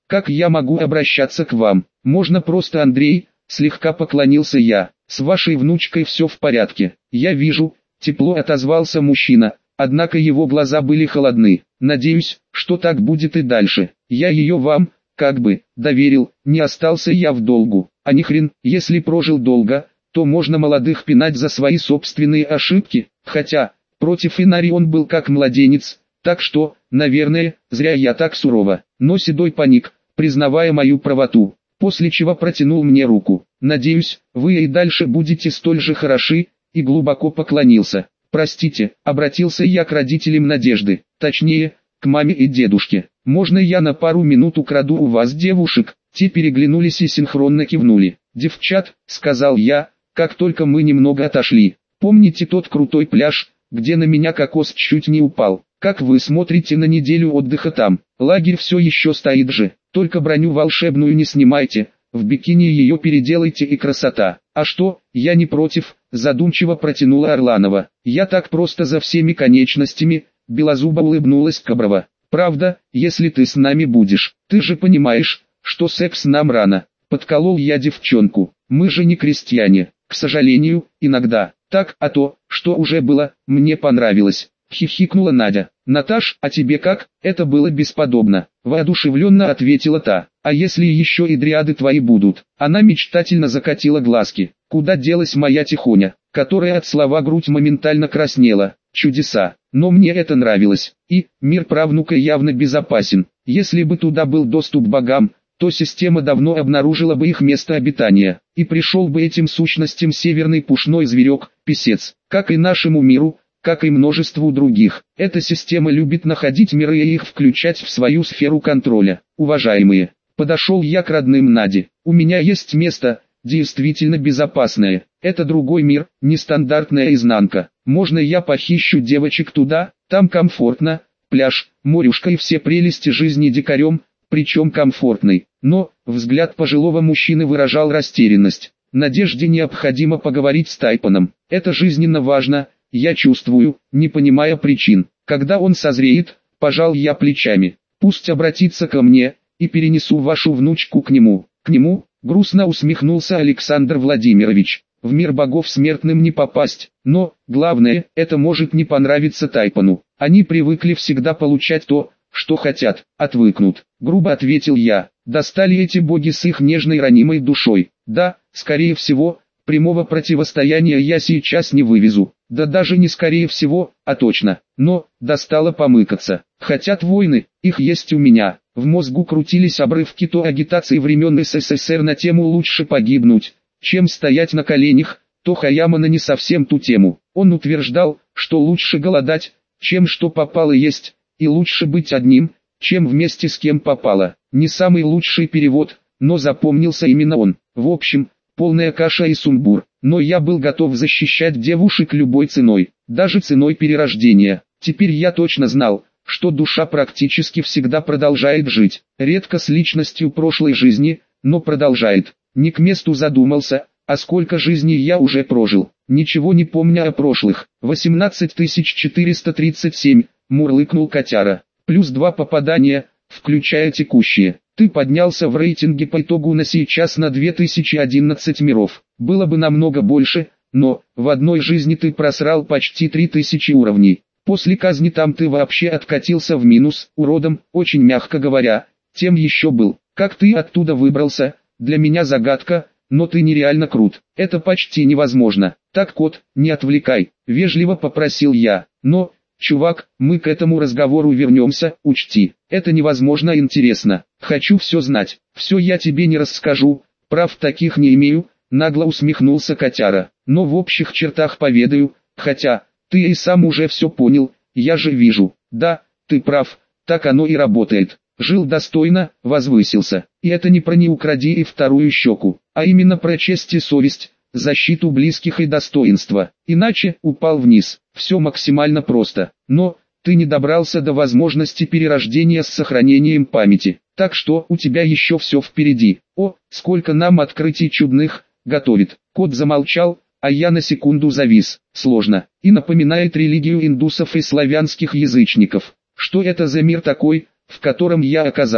Как я могу обращаться к вам? Можно просто Андрей, слегка поклонился я. С вашей внучкой все в порядке. Я вижу, тепло отозвался мужчина, однако его глаза были холодны. Надеюсь, что так будет и дальше. Я ее вам, как бы, доверил, не остался я в долгу. А ни хрен, если прожил долго, то можно молодых пинать за свои собственные ошибки. Хотя, против Инари он был как младенец, так что, наверное, зря я так сурово. Но Седой паник, признавая мою правоту, после чего протянул мне руку. Надеюсь, вы и дальше будете столь же хороши, и глубоко поклонился. Простите, обратился я к родителям Надежды, точнее, к маме и дедушке. Можно я на пару минут украду у вас девушек? Те переглянулись и синхронно кивнули. Девчат, сказал я, как только мы немного отошли. Помните тот крутой пляж, где на меня кокос чуть не упал? Как вы смотрите на неделю отдыха там? Лагерь все еще стоит же, только броню волшебную не снимайте, в бикини ее переделайте и красота. А что, я не против, задумчиво протянула Орланова. Я так просто за всеми конечностями, белозубо улыбнулась Каброва. Правда, если ты с нами будешь, ты же понимаешь, что секс нам рано. Подколол я девчонку, мы же не крестьяне, к сожалению, иногда. Так, а то, что уже было, мне понравилось. Хихикнула Надя. Наташ, а тебе как? Это было бесподобно. Воодушевленно ответила та. А если еще и дриады твои будут? Она мечтательно закатила глазки. Куда делась моя Тихоня, которая от слова грудь моментально краснела? Чудеса. Но мне это нравилось. И, мир правнука явно безопасен. Если бы туда был доступ богам, то система давно обнаружила бы их место обитания. И пришел бы этим сущностям северный пушной зверек, писец. Как и нашему миру, как и множеству других. Эта система любит находить миры и их включать в свою сферу контроля. Уважаемые, подошел я к родным Наде. У меня есть место, действительно безопасное. Это другой мир, нестандартная изнанка. Можно я похищу девочек туда? Там комфортно, пляж, морюшка и все прелести жизни дикарем, причем комфортной. Но, взгляд пожилого мужчины выражал растерянность. Надежде необходимо поговорить с Тайпаном. Это жизненно важно. Я чувствую, не понимая причин. Когда он созреет, пожал я плечами. Пусть обратится ко мне, и перенесу вашу внучку к нему. К нему, грустно усмехнулся Александр Владимирович. В мир богов смертным не попасть, но, главное, это может не понравиться Тайпану. Они привыкли всегда получать то, что хотят, отвыкнут. Грубо ответил я. Достали эти боги с их нежной ранимой душой. Да, скорее всего, прямого противостояния я сейчас не вывезу. Да даже не скорее всего, а точно. Но, достало помыкаться. Хотят войны, их есть у меня. В мозгу крутились обрывки то агитации времен СССР на тему «лучше погибнуть, чем стоять на коленях», то Хаяма на не совсем ту тему. Он утверждал, что лучше голодать, чем что попало есть, и лучше быть одним, чем вместе с кем попало. Не самый лучший перевод, но запомнился именно он. В общем, полная каша и сумбур. Но я был готов защищать девушек любой ценой, даже ценой перерождения. Теперь я точно знал, что душа практически всегда продолжает жить. Редко с личностью прошлой жизни, но продолжает. Не к месту задумался, а сколько жизней я уже прожил. Ничего не помня о прошлых. восемнадцать тысяч четыреста тридцать семь, мурлыкнул котяра. Плюс два попадания, включая текущие. Ты поднялся в рейтинге по итогу на сейчас на две тысячи одиннадцать миров. Было бы намного больше, но в одной жизни ты просрал почти три тысячи уровней. После казни там ты вообще откатился в минус, уродом, очень мягко говоря, тем еще был. Как ты оттуда выбрался, для меня загадка, но ты нереально крут. Это почти невозможно. Так, кот, не отвлекай, вежливо попросил я. Но, чувак, мы к этому разговору вернемся, учти. Это невозможно интересно. Хочу все знать. Все я тебе не расскажу, прав таких не имею, нагло усмехнулся котяра. Но в общих чертах поведаю, хотя, ты и сам уже все понял, я же вижу. Да, ты прав, так оно и работает. Жил достойно, возвысился. И это не про «не укради» и вторую щеку, а именно про честь и совесть, защиту близких и достоинства. Иначе, упал вниз. Все максимально просто. Но, ты не добрался до возможности перерождения с сохранением памяти. Так что, у тебя еще все впереди. О, сколько нам открытий чудных, готовит. Кот замолчал, а я на секунду завис. Сложно. И напоминает религию индусов и славянских язычников. Что это за мир такой, в котором я оказался?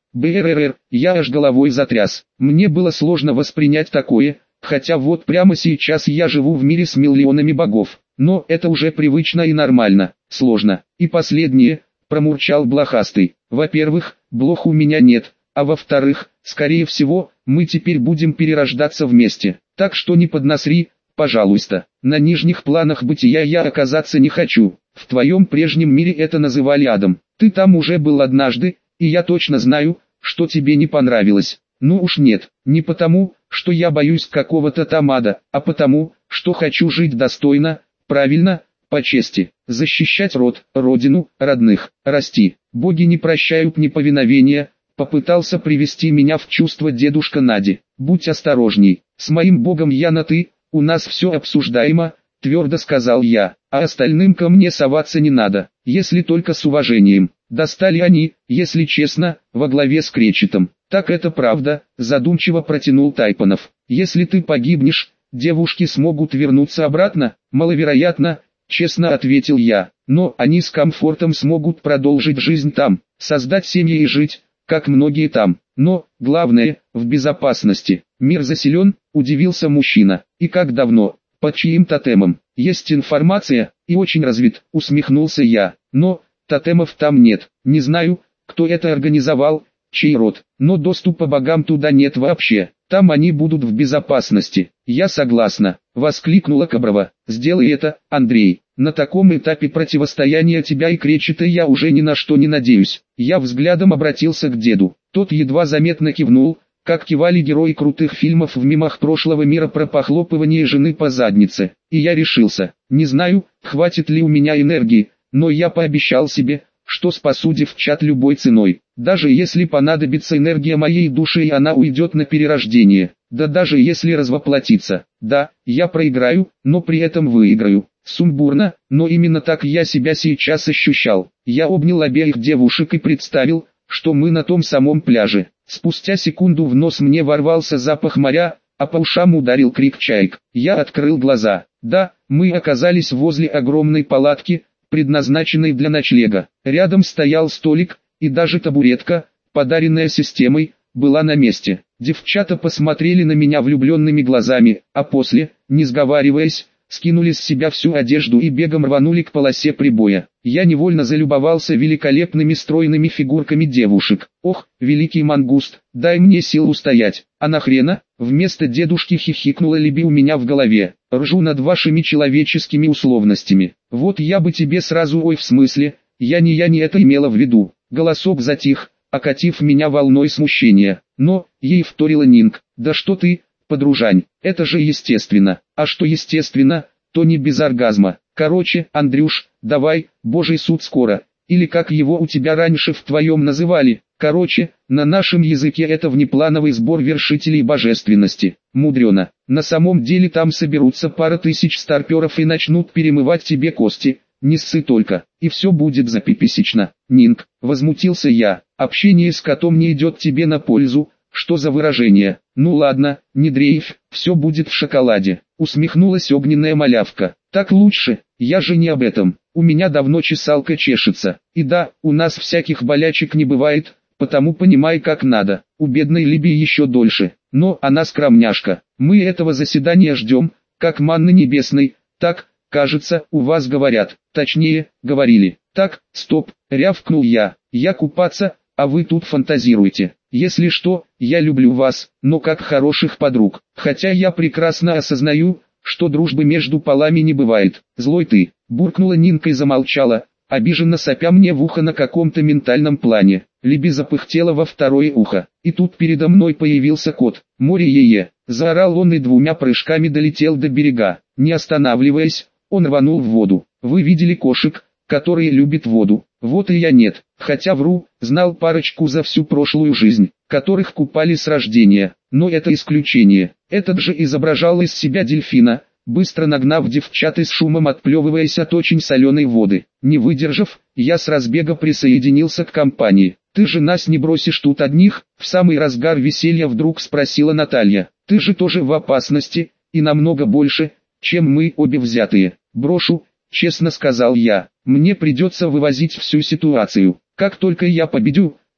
Бррр, я аж головой затряс. Мне было сложно воспринять такое, хотя вот прямо сейчас я живу в мире с миллионами богов. Но это уже привычно и нормально. Сложно. И последнее, промурчал блохастый. Во-первых, блох у меня нет, а во-вторых, скорее всего, мы теперь будем перерождаться вместе. Так что не поднасри, пожалуйста. На нижних планах бытия я оказаться не хочу. В твоем прежнем мире это называли адом. Ты там уже был однажды, и я точно знаю, что тебе не понравилось. Ну уж нет, не потому, что я боюсь какого-то там ада, а потому, что хочу жить достойно, правильно, по чести, защищать род, родину, родных, расти. Боги не прощают неповиновения, попытался привести меня в чувство дедушка Нади. Будь осторожней, с моим богом я на «ты», у нас все обсуждаемо, твердо сказал я, а остальным ко мне соваться не надо, если только с уважением. Достали они, если честно, во главе с Кречетом. Так это правда, задумчиво протянул Тайпанов. Если ты погибнешь, девушки смогут вернуться обратно? Маловероятно, честно ответил я, но они с комфортом смогут продолжить жизнь там, создать семьи и жить, как многие там. Но, главное, в безопасности. Мир заселен, удивился мужчина. И как давно? Под чьим тотемом? Есть информация, и очень развит, усмехнулся я. Но, тотемов там нет. Не знаю, кто это организовал, чей род, но доступа богам туда нет вообще. Там они будут в безопасности. Я согласна, воскликнула Каброва. Сделай это, Андрей. На таком этапе противостояния тебя и Кречета я уже ни на что не надеюсь. Я взглядом обратился к деду. Тот едва заметно кивнул, как кивали герои крутых фильмов в мемах прошлого мира про похлопывание жены по заднице. И я решился. Не знаю, хватит ли у меня энергии, но я пообещал себе, что спасу девчат любой ценой. Даже если понадобится энергия моей души и она уйдет на перерождение. Да даже если развоплотиться. Да, я проиграю, но при этом выиграю. Сумбурно, но именно так я себя сейчас ощущал. Я обнял обеих девушек и представил, что мы на том самом пляже. Спустя секунду в нос мне ворвался запах моря, а по ушам ударил крик чаек. Я открыл глаза. Да, мы оказались возле огромной палатки, предназначенной для ночлега. Рядом стоял столик, и даже табуретка, подаренная системой, была на месте. Девчата посмотрели на меня влюбленными глазами, а после, не сговариваясь, скинули с себя всю одежду и бегом рванули к полосе прибоя. Я невольно залюбовался великолепными стройными фигурками девушек. Ох, великий мангуст, дай мне сил устоять. А нахрена? Вместо дедушки хихикнула Либи у меня в голове. Ржу над вашими человеческими условностями. Вот я бы тебе сразу, ой, в смысле, я не я не это имела в виду. Голосок затих, окатив меня волной смущения. Но, ей вторила Нинг, да что ты, подружань, это же естественно. А что естественно, то не без оргазма. Короче, Андрюш, давай, божий суд скоро. Или как его у тебя раньше в твоем называли. Короче, на нашем языке это внеплановый сбор вершителей божественности. Мудрено. На самом деле там соберутся пара тысяч старперов и начнут перемывать тебе кости. Не ссы только, и все будет запиписечно. Нинг, возмутился я, общение с котом не идет тебе на пользу. Что за выражение? Ну ладно, не дрейфь, все будет в шоколаде. Усмехнулась огненная малявка. Так лучше, я же не об этом. У меня давно чесалка чешется. И да, у нас всяких болячек не бывает, потому понимай как надо. У бедной Либи еще дольше. Но она скромняшка. Мы этого заседания ждем, как манны небесной. Так, кажется, у вас говорят. Точнее, говорили. Так, стоп, рявкнул я. Я купаться, а вы тут фантазируете. Если что, я люблю вас, но как хороших подруг. Хотя я прекрасно осознаю, что дружбы между полами не бывает. Злой ты, буркнула Нинка и замолчала, обиженно сопя мне в ухо на каком-то ментальном плане. Либи запыхтела во второе ухо. И тут передо мной появился кот. Море-е-е. Заорал он и двумя прыжками долетел до берега. Не останавливаясь, он рванул в воду. Вы видели кошек, которые любят воду? Вот и я нет, хотя вру, знал парочку за всю прошлую жизнь, которых купали с рождения, но это исключение. Этот же изображал из себя дельфина, быстро нагнав девчат и с шумом отплевываясь от очень соленой воды. Не выдержав, я с разбега присоединился к компании. «Ты же нас не бросишь тут одних?» В самый разгар веселья вдруг спросила Наталья. «Ты же тоже в опасности, и намного больше, чем мы обе взятые». «Брошу», честно сказал я. «Мне придется вывозить всю ситуацию. Как только я победю,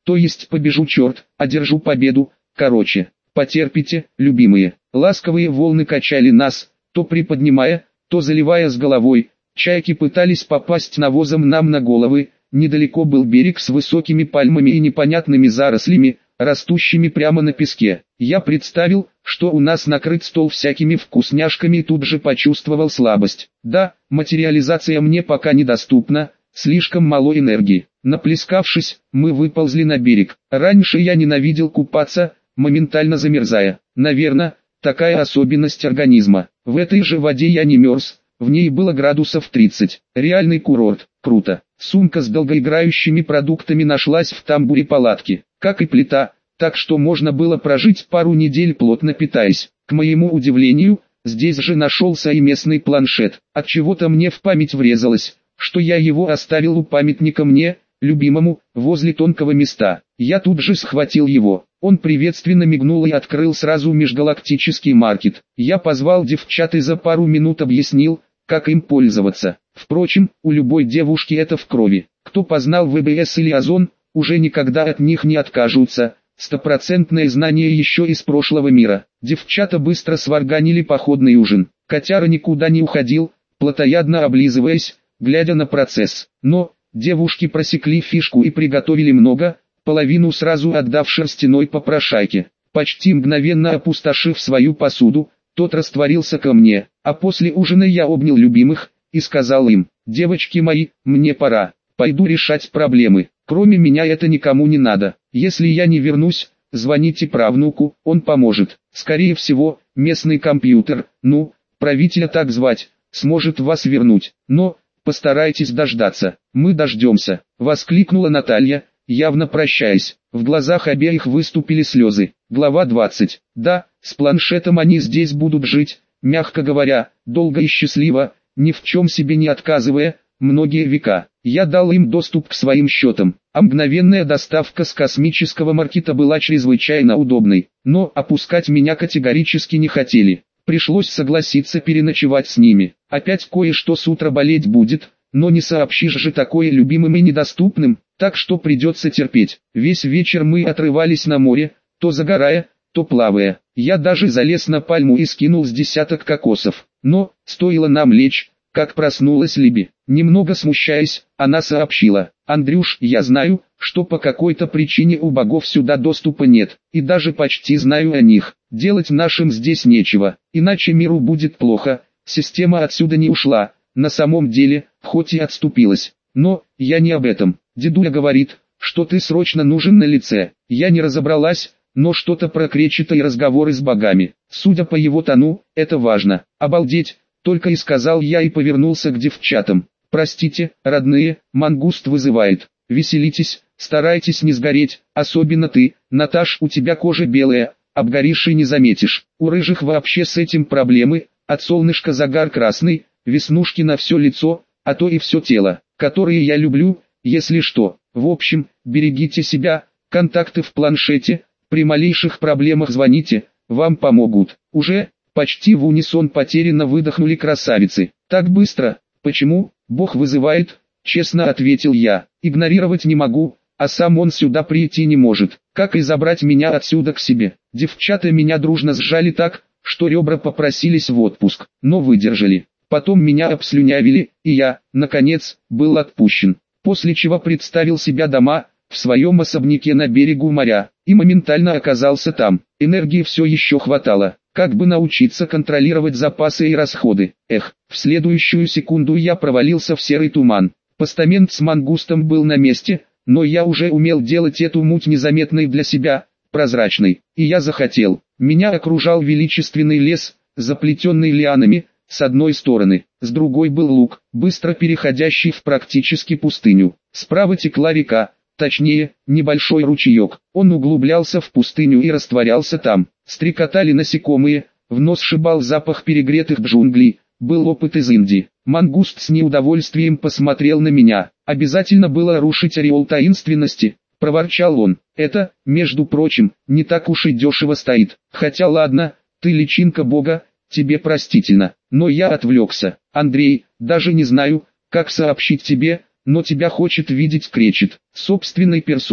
то есть побежу черт, одержу победу, короче, потерпите, любимые. Ласковые волны качали нас, то приподнимая, то заливая с головой. Чайки пытались попасть навозом нам на головы. Недалеко был берег с высокими пальмами и непонятными зарослями, растущими прямо на песке. Я представил, что у нас накрыт стол всякими вкусняшками и тут же почувствовал слабость. Да, материализация мне пока недоступна, слишком мало энергии. Наплескавшись, мы выползли на берег. Раньше я ненавидел купаться, моментально замерзая. Наверное, такая особенность организма. В этой же воде я не мерз, в ней было градусов тридцать. Реальный курорт, круто. Сумка с долгоиграющими продуктами нашлась в тамбуре палатки, как и плита, так что можно было прожить пару недель плотно питаясь. К моему удивлению, здесь же нашелся и местный планшет. От чего-то мне в память врезалось, что я его оставил у памятника мне, любимому, возле тонкого места. Я тут же схватил его. Он приветственно мигнул и открыл сразу межгалактический маркет. Я позвал девчат и за пару минут объяснил, как им пользоваться. Впрочем, у любой девушки это в крови. Кто познал вэ бэ эс или Озон, уже никогда от них не откажутся. Стопроцентное знание еще из прошлого мира. Девчата быстро сварганили походный ужин. Котяра никуда не уходил, плотоядно облизываясь, глядя на процесс. Но девушки просекли фишку и приготовили много, половину сразу отдав шерстяной попрошайке. Почти мгновенно опустошив свою посуду, тот растворился ко мне, а после ужина я обнял любимых и сказал им: «Девочки мои, мне пора, пойду решать проблемы, кроме меня это никому не надо, если я не вернусь, звоните правнуку, он поможет, скорее всего, местный компьютер, ну, правителя так звать, сможет вас вернуть, но постарайтесь дождаться». «Мы дождемся», — воскликнула Наталья, явно прощаясь. В глазах обеих выступили слезы. Глава двадцать. Да, с планшетом они здесь будут жить, мягко говоря, долго и счастливо, ни в чем себе не отказывая, многие века. Я дал им доступ к своим счетам, а мгновенная доставка с космического маркета была чрезвычайно удобной. Но опускать меня категорически не хотели. Пришлось согласиться переночевать с ними. Опять кое-что с утра болеть будет, но не сообщишь же такое любимым и недоступным, так что придется терпеть. Весь вечер мы отрывались на море, то загорая, то плавая. Я даже залез на пальму и скинул с десяток кокосов. Но, стоило нам лечь, как проснулась Либи. Немного смущаясь, она сообщила: «Андрюш, я знаю, что по какой-то причине у богов сюда доступа нет, и даже почти знаю о них. Делать нашим здесь нечего, иначе миру будет плохо, система отсюда не ушла, на самом деле, хоть и отступилась. Но, я не об этом. Дедуля говорит, что ты срочно нужен на лице». Я не разобралась, но что-то про кречета и разговоры с богами. Судя по его тону, это важно. «Обалдеть», только и сказал я и повернулся к девчатам. «Простите, родные, мангуст вызывает. Веселитесь, старайтесь не сгореть, особенно ты, Наташ, у тебя кожа белая, обгоришь и не заметишь. У рыжих вообще с этим проблемы, от солнышка загар красный, веснушки на все лицо, а то и все тело, которые я люблю, если что. В общем, берегите себя, контакты в планшете, при малейших проблемах звоните, вам помогут». Уже, почти в унисон потерянно выдохнули красавицы. «Так быстро? Почему? Бог вызывает», честно ответил я. «Игнорировать не могу, а сам он сюда прийти не может. Как и забрать меня отсюда к себе?» Девчата меня дружно сжали так, что ребра попросились в отпуск, но выдержали. Потом меня обслюнявили, и я, наконец, был отпущен. После чего представил себя дома, в своем особняке на берегу моря, и моментально оказался там. Энергии все еще хватало, как бы научиться контролировать запасы и расходы. Эх, в следующую секунду я провалился в серый туман. Постамент с мангустом был на месте, но я уже умел делать эту муть незаметной для себя, прозрачной. И я захотел. Меня окружал величественный лес, заплетенный лианами, с одной стороны, с другой был луг, быстро переходящий в практически пустыню. Справа текла река, точнее, небольшой ручеек. Он углублялся в пустыню и растворялся там. Стрекотали насекомые, в нос шибал запах перегретых джунглей. Был опыт из Индии. Мангуст с неудовольствием посмотрел на меня. «Обязательно было рушить ореол таинственности», — проворчал он. «Это, между прочим, не так уж и дешево стоит. Хотя ладно, ты личинка бога, тебе простительно». Но я отвлекся. «Андрей, даже не знаю, как сообщить тебе, но тебя хочет видеть кречет, собственной персоной.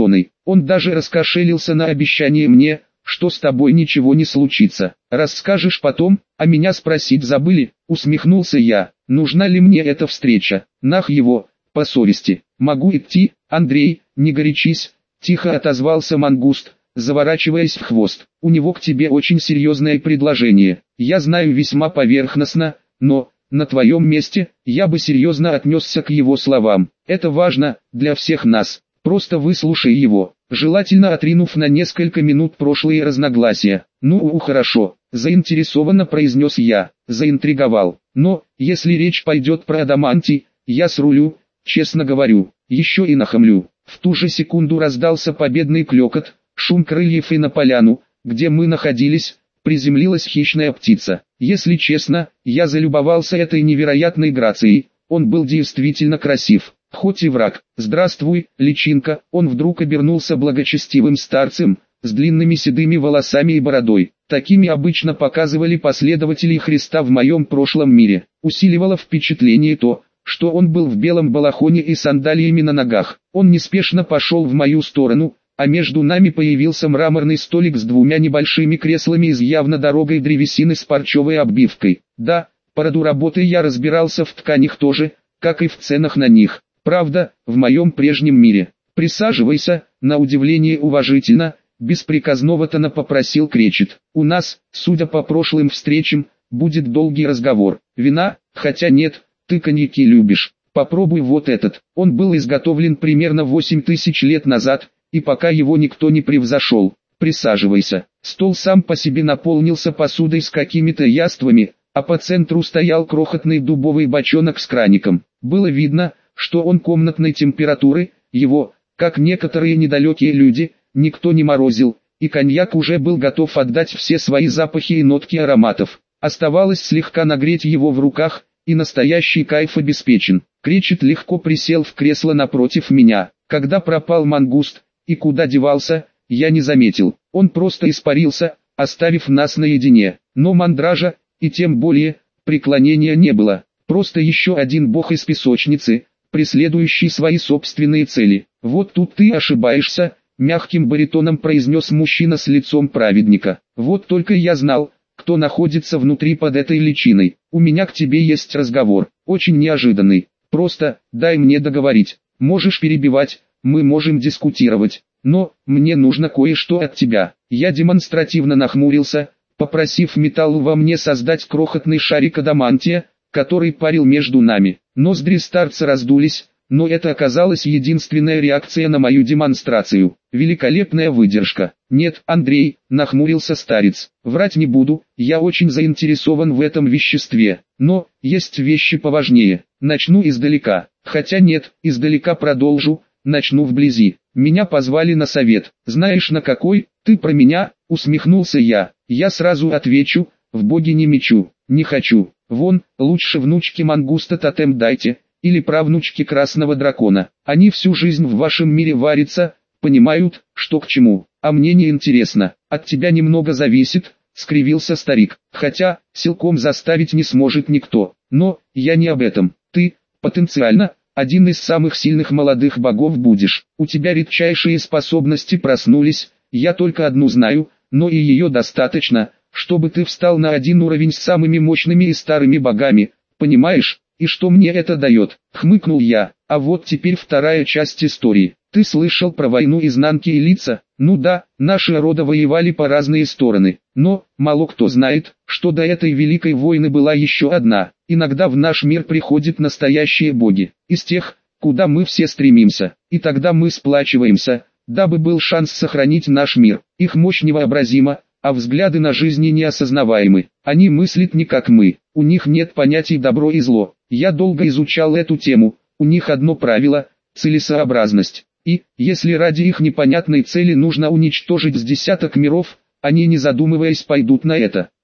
Он даже раскошелился на обещание мне, что с тобой ничего не случится. Расскажешь потом, а меня спросить забыли, усмехнулся я. Нужна ли мне эта встреча? Нах его, по совести. Могу идти, Андрей, не горячись, тихо отозвался мангуст, заворачиваясь в хвост. У него к тебе очень серьезное предложение. Я знаю весьма поверхностно, но, на твоем месте, я бы серьезно отнесся к его словам. Это важно, для всех нас. Просто выслушай его, желательно отринув на несколько минут прошлые разногласия. Ну у хорошо, заинтересованно произнес я, заинтриговал. Но, если речь пойдет про адамантий, я срулю, честно говорю, еще и нахамлю. В ту же секунду раздался победный клёкот, шум крыльев, и на поляну, где мы находились, приземлилась хищная птица. Если честно, я залюбовался этой невероятной грацией, он был действительно красив. Хоть и враг. «Здравствуй, личинка!» Он вдруг обернулся благочестивым старцем, с длинными седыми волосами и бородой. Такими обычно показывали последователи Христа в моем прошлом мире. Усиливало впечатление то, что он был в белом балахоне и сандалиями на ногах. Он неспешно пошел в мою сторону, а между нами появился мраморный столик с двумя небольшими креслами из явно дорогой древесины с парчевой оббивкой. Да, по роду работы я разбирался в тканях тоже, как и в ценах на них. Правда, в моем прежнем мире. «Присаживайся», на удивление уважительно, бесприказного тона попросил Кречет. «У нас, судя по прошлым встречам, будет долгий разговор. Вина? Хотя нет, ты коньяки любишь. Попробуй вот этот». Он был изготовлен примерно восемь тысяч лет назад, и пока его никто не превзошел. «Присаживайся». Стол сам по себе наполнился посудой с какими-то яствами, а по центру стоял крохотный дубовый бочонок с краником. Было видно, что он комнатной температуры, его, как некоторые недалекие люди, никто не морозил, и коньяк уже был готов отдать все свои запахи и нотки ароматов. Оставалось слегка нагреть его в руках, и настоящий кайф обеспечен. Кречет легко присел в кресло напротив меня. Когда пропал мангуст, и куда девался, я не заметил. Он просто испарился, оставив нас наедине. Но мандража, и тем более, преклонения не было. Просто еще один бог из песочницы, преследующий свои собственные цели. «Вот тут ты ошибаешься», — мягким баритоном произнес мужчина с лицом праведника. «Вот только я знал, кто находится внутри под этой личиной. У меня к тебе есть разговор, очень неожиданный. Просто, дай мне договорить. Можешь перебивать, мы можем дискутировать, но, мне нужно кое-что от тебя». Я демонстративно нахмурился, попросив металлу во мне создать крохотный шарик адамантия, который парил между нами. Ноздри старца раздулись, но это оказалась единственная реакция на мою демонстрацию. Великолепная выдержка. «Нет, Андрей», — нахмурился старец, — «врать не буду, я очень заинтересован в этом веществе, но, есть вещи поважнее. Начну издалека, хотя нет, издалека продолжу, начну вблизи. Меня позвали на совет. Знаешь на какой? Ты про меня?» — усмехнулся я. «Я сразу отвечу, в боги не мечу, не хочу. Вон, лучше внучке мангуста тотем дайте, или правнучке красного дракона. Они всю жизнь в вашем мире варятся, понимают, что к чему. А мне не интересно. От тебя немного зависит», — скривился старик. «Хотя, силком заставить не сможет никто. Но, я не об этом. Ты, потенциально, один из самых сильных молодых богов будешь. У тебя редчайшие способности проснулись, я только одну знаю, но и ее достаточно, чтобы ты встал на один уровень с самыми мощными и старыми богами, понимаешь? И что мне это дает?» — хмыкнул я. «А вот теперь вторая часть истории. Ты слышал про войну изнанки и лица? Ну да, наши рода воевали по разные стороны. Но, мало кто знает, что до этой великой войны была еще одна. Иногда в наш мир приходят настоящие боги, из тех, куда мы все стремимся. И тогда мы сплачиваемся, дабы был шанс сохранить наш мир. Их мощь невообразима, а взгляды на жизнь неосознаваемы. Они мыслят не как мы, у них нет понятий добро и зло. Я долго изучал эту тему, у них одно правило – целесообразность. И, если ради их непонятной цели нужно уничтожить с десяток миров, они не задумываясь пойдут на это.